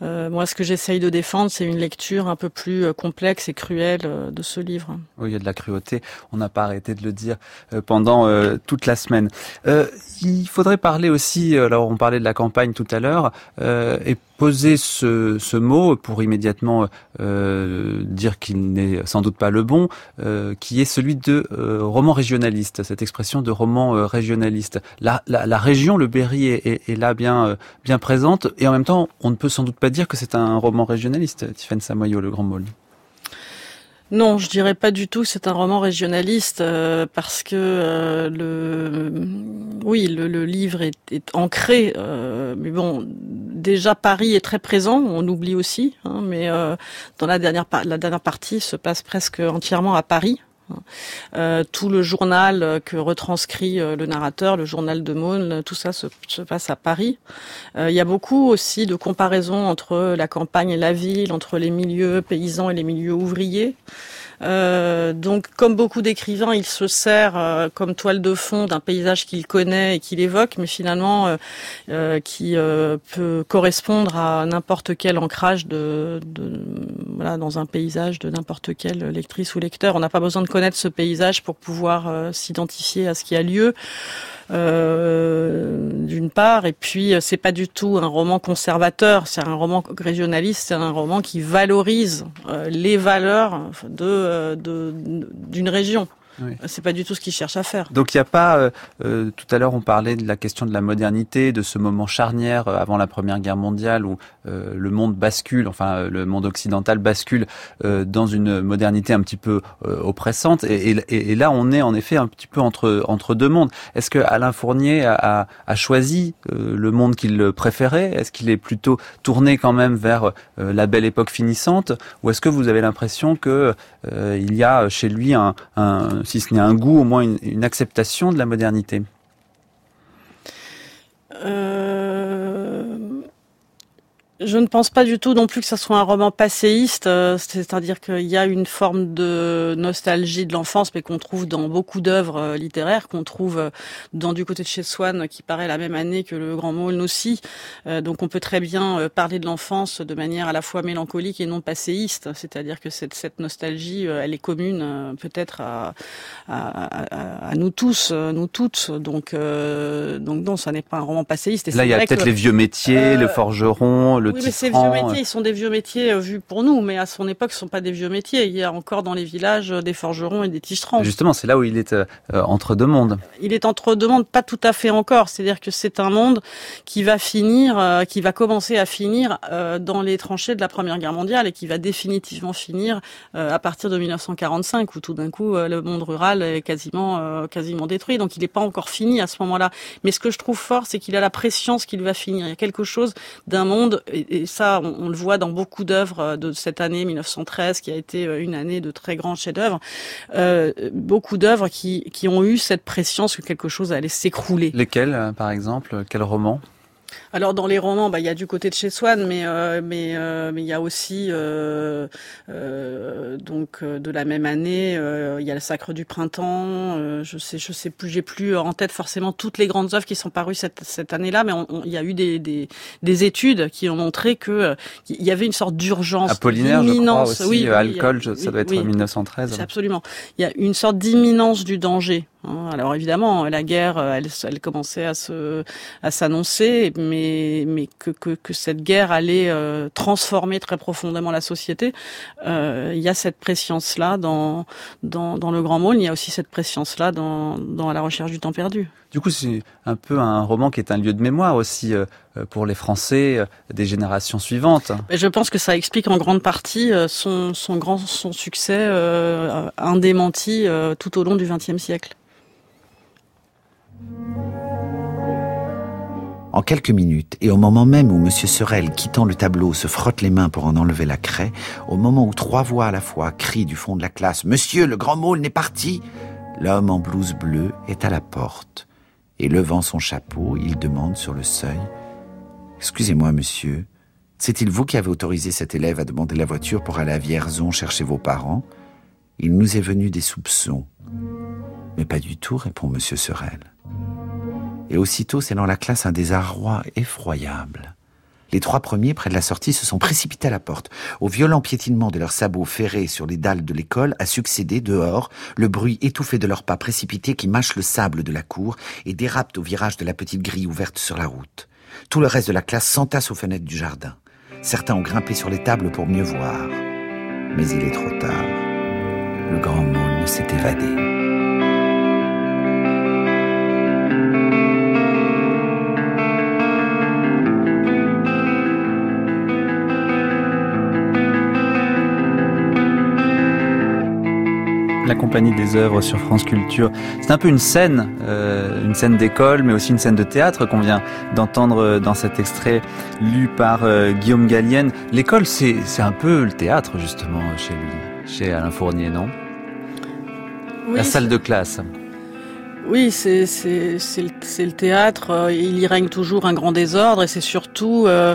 Euh, moi, ce que j'essaye de défendre, c'est une lecture un peu plus euh, complexe et cruelle euh, de ce livre. Oui, il y a de la cruauté. On n'a pas arrêté de le dire euh, pendant euh, toute la semaine. Euh, il faudrait parler aussi, alors on parlait de la campagne tout à l'heure, euh, et poser ce, ce mot pour immédiatement euh, dire qu'il n'est sans doute pas le bon, euh, qui est celui de euh, roman régionaliste, cette expression de roman euh, régionaliste. La, la, la région, le Berry, est, est, est là bien, euh, bien présente, et en même temps, on ne peut sans doute pas dire que c'est un roman régionaliste, Tiphaine Samoyau, Le Grand Môle. Non, je dirais pas du tout que c'est un roman régionaliste euh, parce que euh, le oui le, le livre est, est ancré. Euh, mais bon, déjà Paris est très présent, on oublie aussi. Hein, mais euh, dans la dernière la dernière partie se passe presque entièrement à Paris. Euh, tout le journal que retranscrit euh, le narrateur, le journal de Maulne, tout ça se, se passe à Paris. Euh, il y a beaucoup aussi de comparaisons entre la campagne et la ville, entre les milieux paysans et les milieux ouvriers. Euh, donc, comme beaucoup d'écrivains, il se sert euh, comme toile de fond d'un paysage qu'il connaît et qu'il évoque, mais finalement euh, euh, qui euh, peut correspondre à n'importe quel ancrage de, de voilà dans un paysage de n'importe quelle lectrice ou lecteur. On n'a pas besoin de connaître ce paysage pour pouvoir euh, s'identifier à ce qui a lieu. Euh, d'une part, et puis c'est pas du tout un roman conservateur, c'est un roman régionaliste, c'est un roman qui valorise euh, les valeurs de, de d'une région. Oui. C'est pas du tout ce qu'il cherche à faire. Donc il n'y a pas, euh, euh, tout à l'heure on parlait de la question de la modernité, de ce moment charnière euh, avant la Première Guerre mondiale où euh, le monde bascule, enfin euh, le monde occidental bascule euh, dans une modernité un petit peu euh, oppressante. Et, et, et là on est en effet un petit peu entre entre deux mondes. Est-ce que Alain Fournier a, a choisi euh, le monde qu'il préférait? Est-ce qu'il est plutôt tourné quand même vers euh, la belle époque finissante, ou est-ce que vous avez l'impression que euh, il y a chez lui un, un si ce n'est un goût, au moins une, une acceptation de la modernité? euh... Je ne pense pas du tout non plus que ça soit un roman passéiste, c'est-à-dire qu'il y a une forme de nostalgie de l'enfance, mais qu'on trouve dans beaucoup d'œuvres littéraires, qu'on trouve dans Du côté de chez Swann, qui paraît la même année que Le Grand Môle aussi. Donc on peut très bien parler de l'enfance de manière à la fois mélancolique et non passéiste, c'est-à-dire que cette, cette nostalgie, elle est commune peut-être à, à, à nous tous, nous toutes. Donc, euh, donc non, ça n'est pas un roman passéiste. Et là, il y a peut-être que, les vieux métiers, euh, le forgeron, le oui, mais ces vieux métiers, ils sont des vieux métiers euh, vus pour nous, mais à son époque, ce sont pas des vieux métiers. Il y a encore dans les villages euh, des forgerons et des tigerans. Justement, c'est là où il est euh, entre deux mondes. Il est entre deux mondes, pas tout à fait encore. C'est-à-dire que c'est un monde qui va finir, euh, qui va commencer à finir euh, dans les tranchées de la Première Guerre mondiale et qui va définitivement finir euh, à partir de mille neuf cent quarante-cinq, où tout d'un coup euh, le monde rural est quasiment, euh, quasiment détruit. Donc il n'est pas encore fini à ce moment-là. Mais ce que je trouve fort, c'est qu'il a la prescience qu'il va finir. Il y a quelque chose d'un monde. Et ça, on, on le voit dans beaucoup d'œuvres de cette année mille neuf cent treize, qui a été une année de très grands chefs-d'œuvre. Euh, beaucoup d'œuvres qui, qui ont eu cette prescience que quelque chose allait s'écrouler. Lesquels, par exemple? Quels romans? Alors dans les romans, bah il y a Du côté de chez Swann, mais euh, mais euh, mais il y a aussi euh, euh, donc euh, de la même année, euh, il y a Le Sacre du printemps. Euh, je sais, je sais plus, j'ai plus en tête forcément toutes les grandes œuvres qui sont parues cette cette année-là, mais on, on, il y a eu des des des études qui ont montré que euh, il y avait une sorte d'urgence, Apollinaire, d'imminence. Je crois aussi, oui, euh, oui, Alcool, a, ça oui, doit être oui, mille neuf cent treize. C'est absolument. Il y a une sorte d'imminence du danger. Alors évidemment, la guerre, elle, elle commençait à se, à s'annoncer, mais mais que que, que cette guerre allait euh, transformer très profondément la société. Euh, il y a cette prescience-là dans dans dans Le Grand Môle. Il y a aussi cette prescience-là dans dans La Recherche du temps perdu. Du coup, c'est un peu un roman qui est un lieu de mémoire aussi euh, pour les Français euh, des générations suivantes. Et je pense que ça explique en grande partie euh, son son grand son succès euh, indémenti euh, tout au long du vingtième siècle. En quelques minutes, et au moment même où M. Sorel, quittant le tableau, se frotte les mains pour en enlever la craie, au moment où trois voix à la fois crient du fond de la classe « Monsieur, le Grand Môle n'est parti !» l'homme en blouse bleue est à la porte, et levant son chapeau, il demande sur le seuil « Excusez-moi, monsieur, c'est-il vous qui avez autorisé cet élève à demander la voiture pour aller à Vierzon chercher vos parents ? Il nous est venu des soupçons. » « Mais pas du tout, répond M. Sorel. Et aussitôt, c'est dans la classe un désarroi effroyable. Les trois premiers, près de la sortie, se sont précipités à la porte. Au violent piétinement de leurs sabots ferrés sur les dalles de l'école a succédé, dehors, le bruit étouffé de leurs pas précipités qui mâchent le sable de la cour et dérapent au virage de la petite grille ouverte sur la route. Tout le reste de la classe s'entasse aux fenêtres du jardin. Certains ont grimpé sur les tables pour mieux voir. Mais il est trop tard. Le grand Maulne s'est évadé. La Compagnie des œuvres sur France Culture. C'est un peu une scène, euh, une scène d'école, mais aussi une scène de théâtre qu'on vient d'entendre dans cet extrait lu par euh, Guillaume Gallienne. L'école, c'est, c'est un peu le théâtre, justement, chez lui, chez Alain Fournier, non ? Oui, la salle de classe. Oui, c'est, c'est, c'est, le, c'est le théâtre. Il y règne toujours un grand désordre et c'est surtout euh,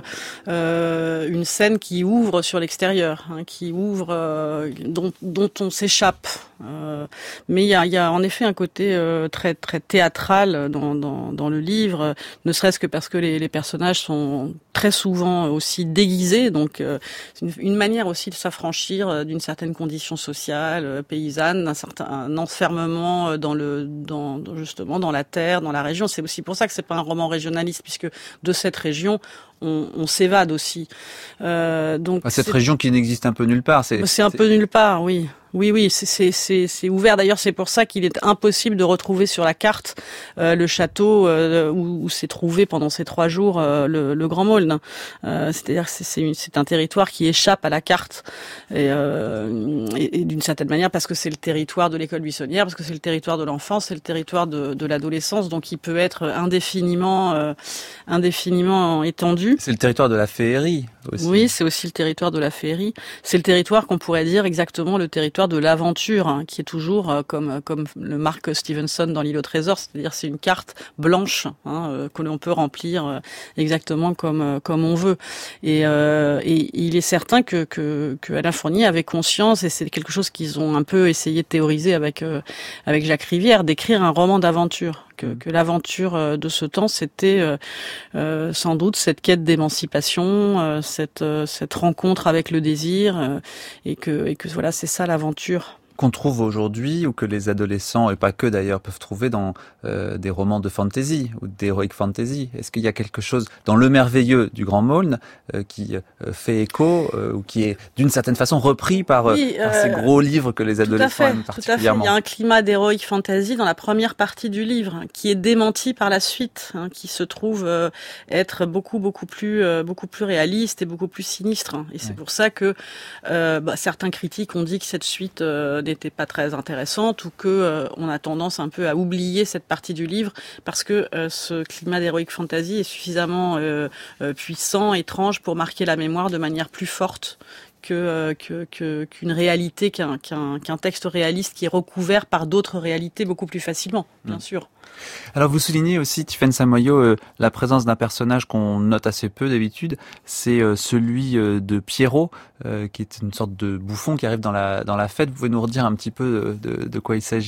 euh, une scène qui ouvre sur l'extérieur, hein, qui ouvre, euh, dont, dont on s'échappe. Euh, mais il y a, il y a en effet un côté euh, très très théâtral dans, dans, dans le livre, ne serait-ce que parce que les, les personnages sont très souvent aussi déguisés, donc euh, c'est une, une manière aussi de s'affranchir d'une certaine condition sociale, euh, paysanne, d'un certain un enfermement dans le dans justement dans la terre, dans la région. C'est aussi pour ça que c'est pas un roman régionaliste, puisque de cette région on, on s'évade aussi. Euh, donc ah, cette région qui n'existe un peu nulle part, c'est c'est un c'est... peu nulle part, oui. Oui, oui, c'est, c'est, c'est, c'est ouvert. D'ailleurs, c'est pour ça qu'il est impossible de retrouver sur la carte euh, le château euh, où, où s'est trouvé pendant ces trois jours euh, le, le Grand Maulne. Euh, c'est-à-dire que c'est, c'est, une, c'est un territoire qui échappe à la carte et, euh, et, et d'une certaine manière parce que c'est le territoire de l'école buissonnière, parce que c'est le territoire de l'enfance, c'est le territoire de, de l'adolescence, donc il peut être indéfiniment, euh, indéfiniment étendu. C'est le territoire de la féerie aussi. Oui, c'est aussi le territoire de la féerie. C'est le territoire qu'on pourrait dire exactement le territoire de l'aventure, hein, qui est toujours euh, comme comme le marque Stevenson dans l'île au trésor, c'est-à-dire c'est une carte blanche hein, euh, que l'on peut remplir euh, exactement comme euh, comme on veut. Et, euh, et il est certain que, que que Alain Fournier avait conscience, et c'est quelque chose qu'ils ont un peu essayé de théoriser avec euh, avec Jacques Rivière, d'écrire un roman d'aventure. Que, que l'aventure de ce temps, c'était euh, euh, sans doute cette quête d'émancipation, euh, cette, euh, cette rencontre avec le désir, euh, et que, et que voilà, c'est ça l'aventure. Qu'on trouve aujourd'hui, ou que les adolescents, et pas que d'ailleurs, peuvent trouver dans euh, des romans de fantasy, ou d'heroic fantasy. Est-ce qu'il y a quelque chose dans le merveilleux du Grand Maulne euh, qui euh, fait écho, euh, ou qui est d'une certaine façon repris par, oui, par euh, ces gros livres que les adolescents aiment particulièrement? Tout à fait. Il y a un climat d'heroic fantasy dans la première partie du livre, hein, qui est démenti par la suite, hein, qui se trouve euh, être beaucoup beaucoup plus euh, beaucoup plus réaliste et beaucoup plus sinistre. Hein. Et c'est ouais. pour ça que euh, bah, certains critiques ont dit que cette suite euh, n'était pas très intéressante, ou que euh, on a tendance un peu à oublier cette partie du livre parce que euh, ce climat d'heroic fantasy est suffisamment euh, euh, puissant, étrange pour marquer la mémoire de manière plus forte que, euh, que, que qu'une réalité, qu'un, qu'un, qu'un texte réaliste qui est recouvert par d'autres réalités beaucoup plus facilement, bien mmh. sûr. Alors vous soulignez aussi, Tiffaine Samoyo, euh, la présence d'un personnage qu'on note assez peu d'habitude, c'est euh, celui euh, de Pierrot, euh, qui est une sorte de bouffon qui arrive dans la, dans la fête. Vous pouvez nous redire un petit peu de, de, de quoi il s'agit ?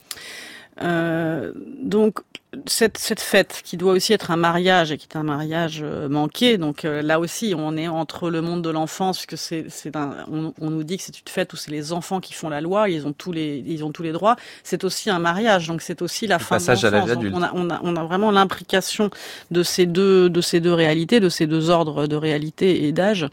Euh, donc cette, cette fête qui doit aussi être un mariage et qui est un mariage manqué, donc euh, là aussi on est entre le monde de l'enfance, puisque c'est, c'est un, on, on nous dit que c'est une fête où c'est les enfants qui font la loi, ils ont tous les, ils ont tous les droits. C'est aussi un mariage, donc c'est aussi la le fin passage de l'enfance. À l'âge adulte. On a, on a, on a vraiment l'imbrication de ces deux, de ces deux réalités, de ces deux ordres de réalité et d'âge.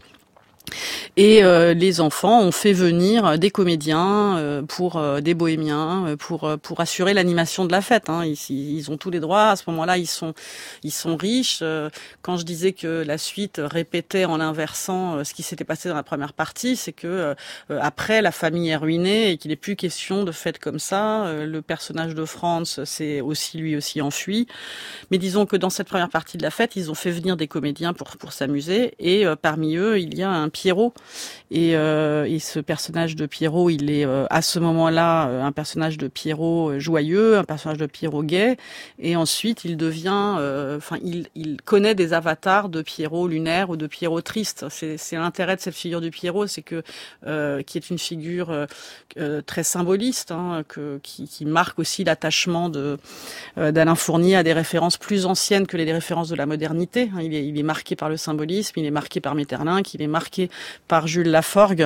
Et euh, les enfants ont fait venir des comédiens euh, pour euh, des bohémiens pour pour assurer l'animation de la fête. Hein. Ils, ils ont tous les droits. À ce moment-là, ils sont ils sont riches. Euh, quand je disais que la suite répétait en l'inversant euh, ce qui s'était passé dans la première partie, c'est que euh, après la famille est ruinée et qu'il n'est plus question de fête comme ça. Euh, le personnage de Franz s'est aussi lui aussi enfui. Mais disons que dans cette première partie de la fête, ils ont fait venir des comédiens pour pour s'amuser, et euh, parmi eux, il y a un Pierrot. Et, euh, et ce personnage de Pierrot, il est euh, à ce moment-là euh, un personnage de Pierrot joyeux, un personnage de Pierrot gai, et ensuite il devient, enfin euh, il, il connaît des avatars de Pierrot lunaire ou de Pierrot triste. C'est, c'est l'intérêt de cette figure du Pierrot, c'est que euh, qui est une figure euh, très symboliste, hein, que, qui, qui marque aussi l'attachement de euh, d'Alain Fournier à des références plus anciennes que les références de la modernité. Il est, il est marqué par le symbolisme, il est marqué par Maeterlinck, il est marqué par Jules Laforgue.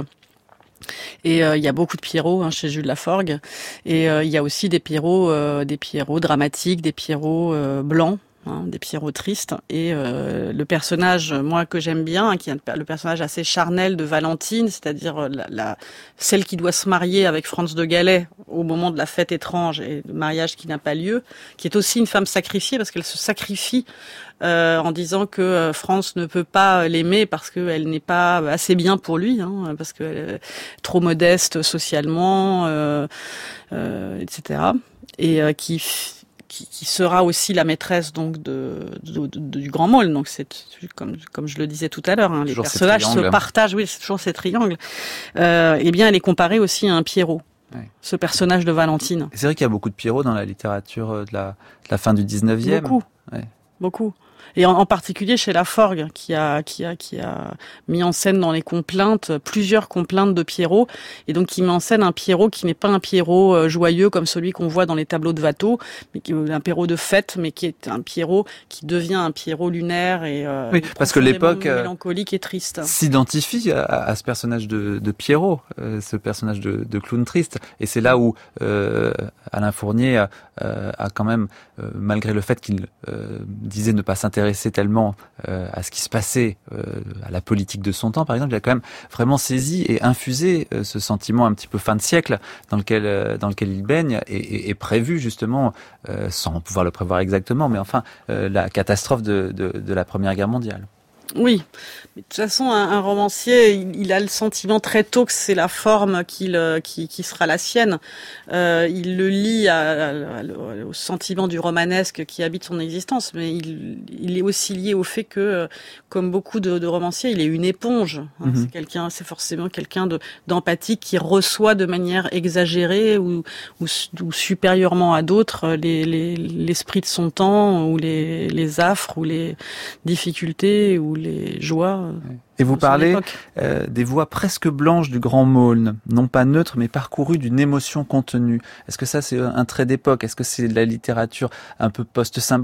Et euh, il y a beaucoup de Pierrots hein, chez Jules Laforgue. Et euh, il y a aussi des Pierrots, euh, des Pierrots dramatiques, des Pierrots euh, blancs. Hein, des Pierrots tristes. Et euh, le personnage, moi, que j'aime bien, hein, qui est le personnage assez charnel de Valentine, c'est-à-dire la, la, celle qui doit se marier avec Franz de Galais au moment de la fête étrange et le mariage qui n'a pas lieu, qui est aussi une femme sacrifiée parce qu'elle se sacrifie euh, en disant que euh, Franz ne peut pas l'aimer parce qu'elle n'est pas assez bien pour lui, hein, parce qu'elle est trop modeste socialement, euh, euh, et cetera. Et euh, qui Qui, qui sera aussi la maîtresse donc de, de, de du Grand Maulne. Donc c'est comme comme je le disais tout à l'heure, hein, les personnages se partagent. Oui, c'est toujours ces triangles. Euh, eh bien, elle est comparée aussi à un Pierrot. Ouais. Ce personnage de Valentine. C'est vrai qu'il y a beaucoup de Pierrots dans la littérature de la, de la fin du dix-neuvième. Beaucoup. Ouais. Beaucoup. Et en, en particulier chez Laforgue, qui a, qui a, qui a mis en scène dans les complaintes, plusieurs complaintes de Pierrot, et donc qui met en scène un Pierrot qui n'est pas un Pierrot euh, joyeux comme celui qu'on voit dans les tableaux de Watteau, mais qui est un Pierrot de fête, mais qui est un Pierrot qui devient un Pierrot lunaire et euh, oui, parce que l'époque mélancolique et triste. S'identifie à, à ce personnage de, de Pierrot, euh, ce personnage de, de clown triste, et c'est là où euh, Alain Fournier a, euh, a quand même, euh, malgré le fait qu'il euh, disait ne pas s'intéresser tellement euh, à ce qui se passait, euh, à la politique de son temps, par exemple, il a quand même vraiment saisi et infusé euh, ce sentiment un petit peu fin de siècle dans lequel euh, dans lequel il baigne et, et, et prévu justement, euh, sans pouvoir le prévoir exactement, mais enfin euh, la catastrophe de, de, de la Première Guerre mondiale. Oui, mais de toute façon, un, un romancier, il, il a le sentiment très tôt que c'est la forme qu'il, qui, qui sera la sienne. Euh, il le lie à, à, à, au sentiment du romanesque qui habite son existence, mais il, il est aussi lié au fait que, comme beaucoup de, de romanciers, il est une éponge. Hein, mm-hmm. C'est quelqu'un, c'est forcément quelqu'un de, d'empathique qui reçoit de manière exagérée ou, ou, ou supérieurement à d'autres les, les, l'esprit de son temps ou les, les affres ou les difficultés ou les joies. Et vous parlez euh, des voix presque blanches du Grand Maulne, non pas neutres, mais parcourues d'une émotion contenue. Est-ce que ça, c'est un trait d'époque ? Est-ce que c'est de la littérature un peu post-symboliste ?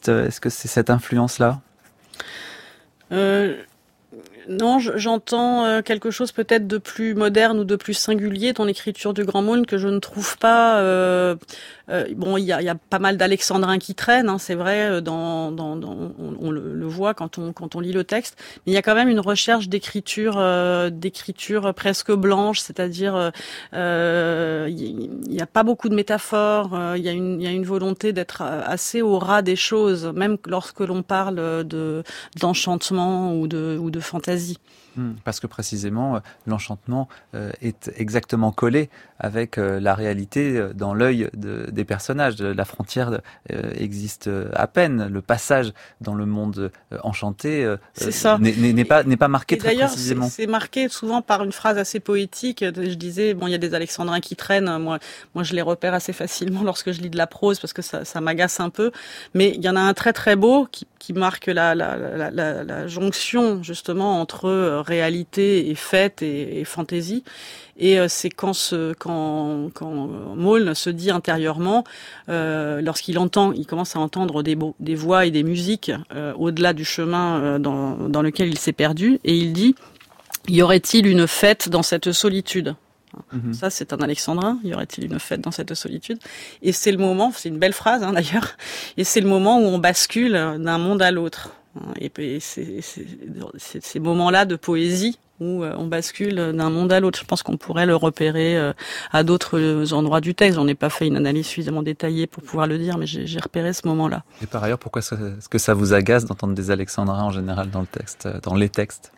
Est-ce que c'est cette influence-là ? euh... Non, j'entends quelque chose peut-être de plus moderne ou de plus singulier dans l'écriture du Grand Maulne que je ne trouve pas. Euh, euh, bon, il y a, y a pas mal d'alexandrins qui traînent, hein, c'est vrai. Dans, dans, dans on, on le, le voit quand on quand on lit le texte. Mais il y a quand même une recherche d'écriture, euh, d'écriture presque blanche, c'est-à-dire euh, il y a pas beaucoup de métaphores. Il y a une il y a une volonté d'être assez au ras des choses, même lorsque l'on parle de d'enchantement ou de ou de fantaisie. Parce que précisément, l'enchantement est exactement collé avec la réalité dans l'œil de, des personnages. La frontière existe à peine. Le passage dans le monde enchanté c'est ça. N'est, n'est, pas, n'est pas marqué et très d'ailleurs, précisément. C'est, c'est marqué souvent par une phrase assez poétique. Je disais, bon, il y a des alexandrins qui traînent. Moi, moi, je les repère assez facilement lorsque je lis de la prose parce que ça, ça m'agace un peu. Mais il y en a un très très beau qui, qui marque la, la, la, la, la jonction justement entre réalité et fête et, et fantaisie. Et euh, c'est quand ce, quand quand Maulne se dit intérieurement, euh, lorsqu'il entend, il commence à entendre des des voix et des musiques euh, au-delà du chemin euh, dans dans lequel il s'est perdu, et il dit: y aurait-il une fête dans cette solitude? Mmh. Ça, c'est un alexandrin. Y aurait-il une fête dans cette solitude? Et c'est le moment, c'est une belle phrase hein, d'ailleurs, et c'est le moment où on bascule d'un monde à l'autre. Et, et c'est, c'est, c'est ces moments-là de poésie où on bascule d'un monde à l'autre. Je pense qu'on pourrait le repérer à d'autres endroits du texte. J'en ai pas fait une analyse suffisamment détaillée pour pouvoir le dire, mais j'ai, j'ai repéré ce moment-là. Et par ailleurs, pourquoi ça, est-ce que ça vous agace d'entendre des alexandrins en général dans le texte, dans les textes?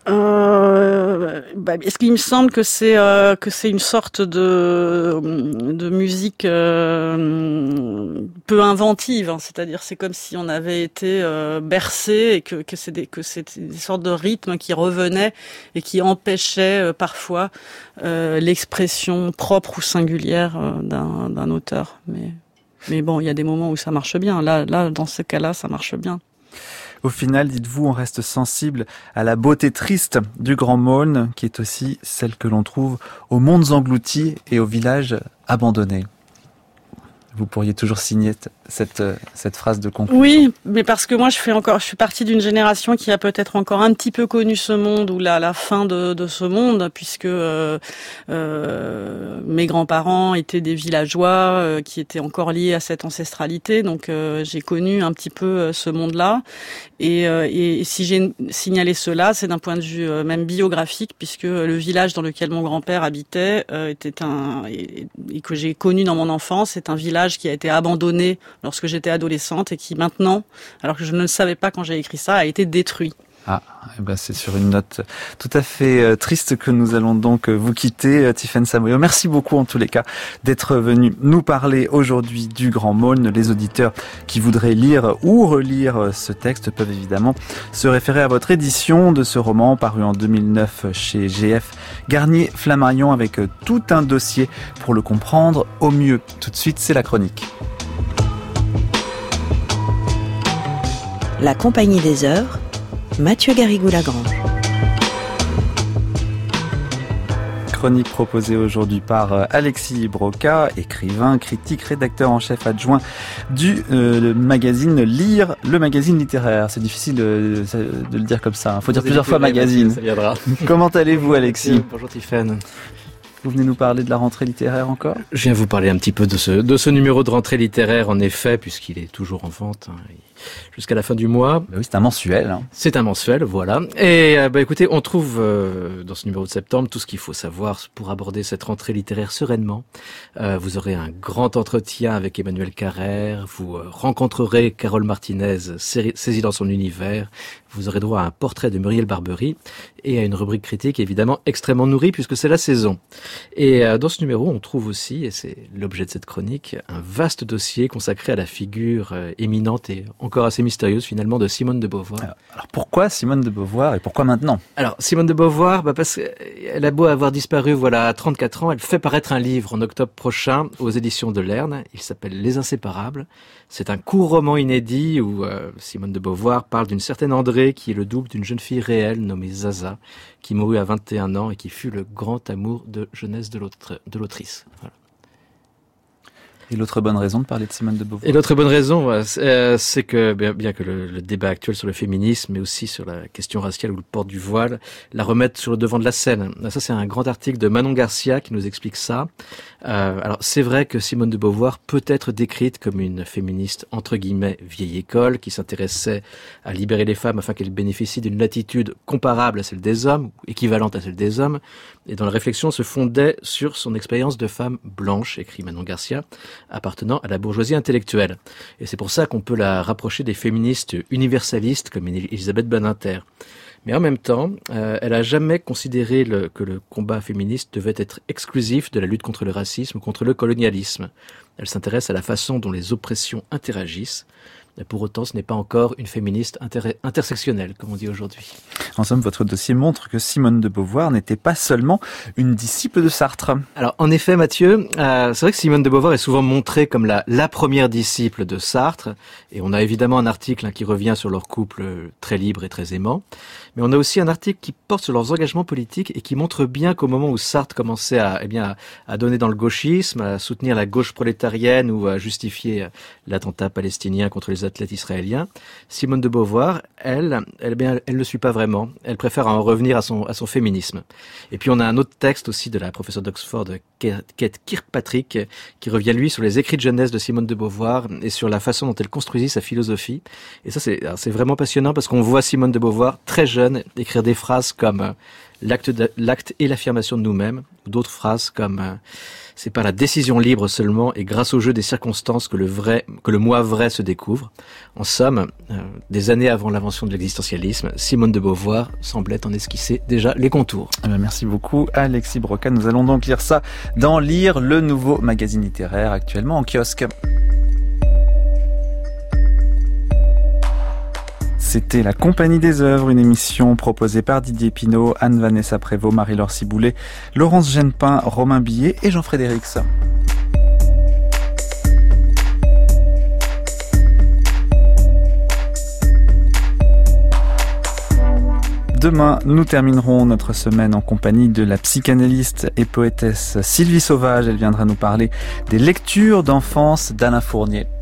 Euh, bah, est-ce qu'il me semble que c'est euh, que c'est une sorte de de musique euh, peu inventive, hein, c'est-à-dire c'est comme si on avait été euh, bercé et que, que c'est des, que c'est des sortes de rythmes qui revenaient et qui empêchaient euh, parfois euh, l'expression propre ou singulière euh, d'un, d'un auteur. Mais, mais bon, il y a des moments où ça marche bien. Là, là, dans ce cas-là, ça marche bien. Au final, dites-vous, on reste sensible à la beauté triste du Grand Maulne, qui est aussi celle que l'on trouve aux mondes engloutis et aux villages abandonnés. Vous pourriez toujours signer cette, cette phrase de conclusion. Oui, mais parce que moi, je fais encore, je suis partie d'une génération qui a peut-être encore un petit peu connu ce monde ou la, la fin de, de ce monde, puisque euh, euh, mes grands-parents étaient des villageois euh, qui étaient encore liés à cette ancestralité. Donc, euh, j'ai connu un petit peu euh, ce monde-là. Et, euh, et, et si j'ai signalé cela, c'est d'un point de vue euh, même biographique, puisque le village dans lequel mon grand-père habitait euh, était un et, et que j'ai connu dans mon enfance, c'est un village qui a été abandonné lorsque j'étais adolescente et qui maintenant, alors que je ne le savais pas quand j'ai écrit ça, a été détruit. Ah, eh ben c'est sur une note tout à fait euh, triste que nous allons donc euh, vous quitter, euh, Tiffaine Samoyo. Merci beaucoup en tous les cas d'être venu nous parler aujourd'hui du Grand Maulne. Les auditeurs qui voudraient lire ou relire euh, ce texte peuvent évidemment se référer à votre édition de ce roman paru en deux mille neuf chez G F Garnier Flammarion avec euh, tout un dossier pour le comprendre au mieux. Tout de suite, c'est la chronique. La Compagnie des Heures, Mathieu Garrigou-Lagrange. Chronique proposée aujourd'hui par Alexis Broca, écrivain, critique, rédacteur en chef adjoint du euh, magazine Lire, le magazine littéraire. C'est difficile de, de le dire comme ça. Il faut dire plusieurs fois magazine. Ça viendra. Comment allez-vous, Alexis ? Bonjour Tiffaine. Vous venez nous parler de la rentrée littéraire encore ? Je viens vous parler un petit peu de ce, de ce numéro de rentrée littéraire, en effet, puisqu'il est toujours en vente, hein, jusqu'à la fin du mois. Bah oui, c'est un mensuel. Hein. C'est un mensuel, voilà. Et euh, bah, écoutez, on trouve euh, dans ce numéro de septembre tout ce qu'il faut savoir pour aborder cette rentrée littéraire sereinement. Euh, vous aurez un grand entretien avec Emmanuel Carrère, vous euh, rencontrerez Carole Martinez saisie dans son univers, vous aurez droit à un portrait de Muriel Barbery et à une rubrique critique évidemment extrêmement nourrie puisque c'est la saison. Et euh, dans ce numéro, on trouve aussi, et c'est l'objet de cette chronique, un vaste dossier consacré à la figure euh, éminente et encore assez mystérieuse finalement de Simone de Beauvoir. Alors, alors pourquoi Simone de Beauvoir et pourquoi maintenant ? Alors Simone de Beauvoir, bah parce qu'elle a beau avoir disparu voilà à trente-quatre ans, elle fait paraître un livre en octobre prochain aux éditions de Lerne. Il s'appelle Les Inséparables. C'est un court roman inédit où euh, Simone de Beauvoir parle d'une certaine André qui est le double d'une jeune fille réelle nommée Zaza, qui mourut à vingt et un ans et qui fut le grand amour de jeunesse de, l'autre, de l'autrice. Voilà. Et l'autre bonne raison de parler de Simone de Beauvoir. Et l'autre bonne raison, euh, c'est que bien, bien que le, le débat actuel sur le féminisme, mais aussi sur la question raciale ou le port du voile, la remettent sur le devant de la scène. Ça, c'est un grand article de Manon Garcia qui nous explique ça. Euh, alors, c'est vrai que Simone de Beauvoir peut être décrite comme une féministe entre guillemets vieille école qui s'intéressait à libérer les femmes afin qu'elles bénéficient d'une latitude comparable à celle des hommes, ou équivalente à celle des hommes, et dont la réflexion se fondait sur son expérience de femme blanche, écrit Manon Garcia, appartenant à la bourgeoisie intellectuelle. Et c'est pour ça qu'on peut la rapprocher des féministes universalistes comme Elisabeth Badinter. Mais en même temps, euh, elle a jamais considéré le, que le combat féministe devait être exclusif de la lutte contre le racisme ou contre le colonialisme. Elle s'intéresse à la façon dont les oppressions interagissent. Mais pour autant, ce n'est pas encore une féministe inter- intersectionnelle, comme on dit aujourd'hui. En somme, votre dossier montre que Simone de Beauvoir n'était pas seulement une disciple de Sartre. Alors, en effet, Mathieu, euh, c'est vrai que Simone de Beauvoir est souvent montrée comme la, la première disciple de Sartre. Et on a évidemment un article hein, qui revient sur leur couple très libre et très aimant. Mais on a aussi un article qui porte sur leurs engagements politiques et qui montre bien qu'au moment où Sartre commençait à, eh bien, à donner dans le gauchisme, à soutenir la gauche prolétarienne ou à justifier l'attentat palestinien contre les athlètes israéliens, Simone de Beauvoir, elle, elle, bien, elle ne le suit pas vraiment. Elle préfère en revenir à son, à son féminisme. Et puis on a un autre texte aussi de la professeure d'Oxford, Kate Kirkpatrick, qui revient lui sur les écrits de jeunesse de Simone de Beauvoir et sur la façon dont elle construisit sa philosophie. Et ça, c'est, c'est vraiment passionnant parce qu'on voit Simone de Beauvoir très jeune écrire des phrases comme l'acte, de, l'acte et l'affirmation de nous-mêmes, ou d'autres phrases comme c'est par la décision libre seulement et grâce au jeu des circonstances que le vrai, que le moi vrai se découvre. En somme, euh, des années avant l'invention de l'existentialisme, Simone de Beauvoir semblait en esquisser déjà les contours. Eh bien, merci beaucoup Alexis Broca. Nous allons donc lire ça dans Lire, le nouveau magazine littéraire actuellement en kiosque. C'était La Compagnie des œuvres, une émission proposée par Didier Pinault, Anne-Vanessa Prévost, Marie-Laure Ciboulet, Laurence Genepin, Romain Billet et Jean-Frédéric Sa. Demain, nous terminerons notre semaine en compagnie de la psychanalyste et poétesse Sylvie Sauvage. Elle viendra nous parler des lectures d'enfance d'Alain Fournier.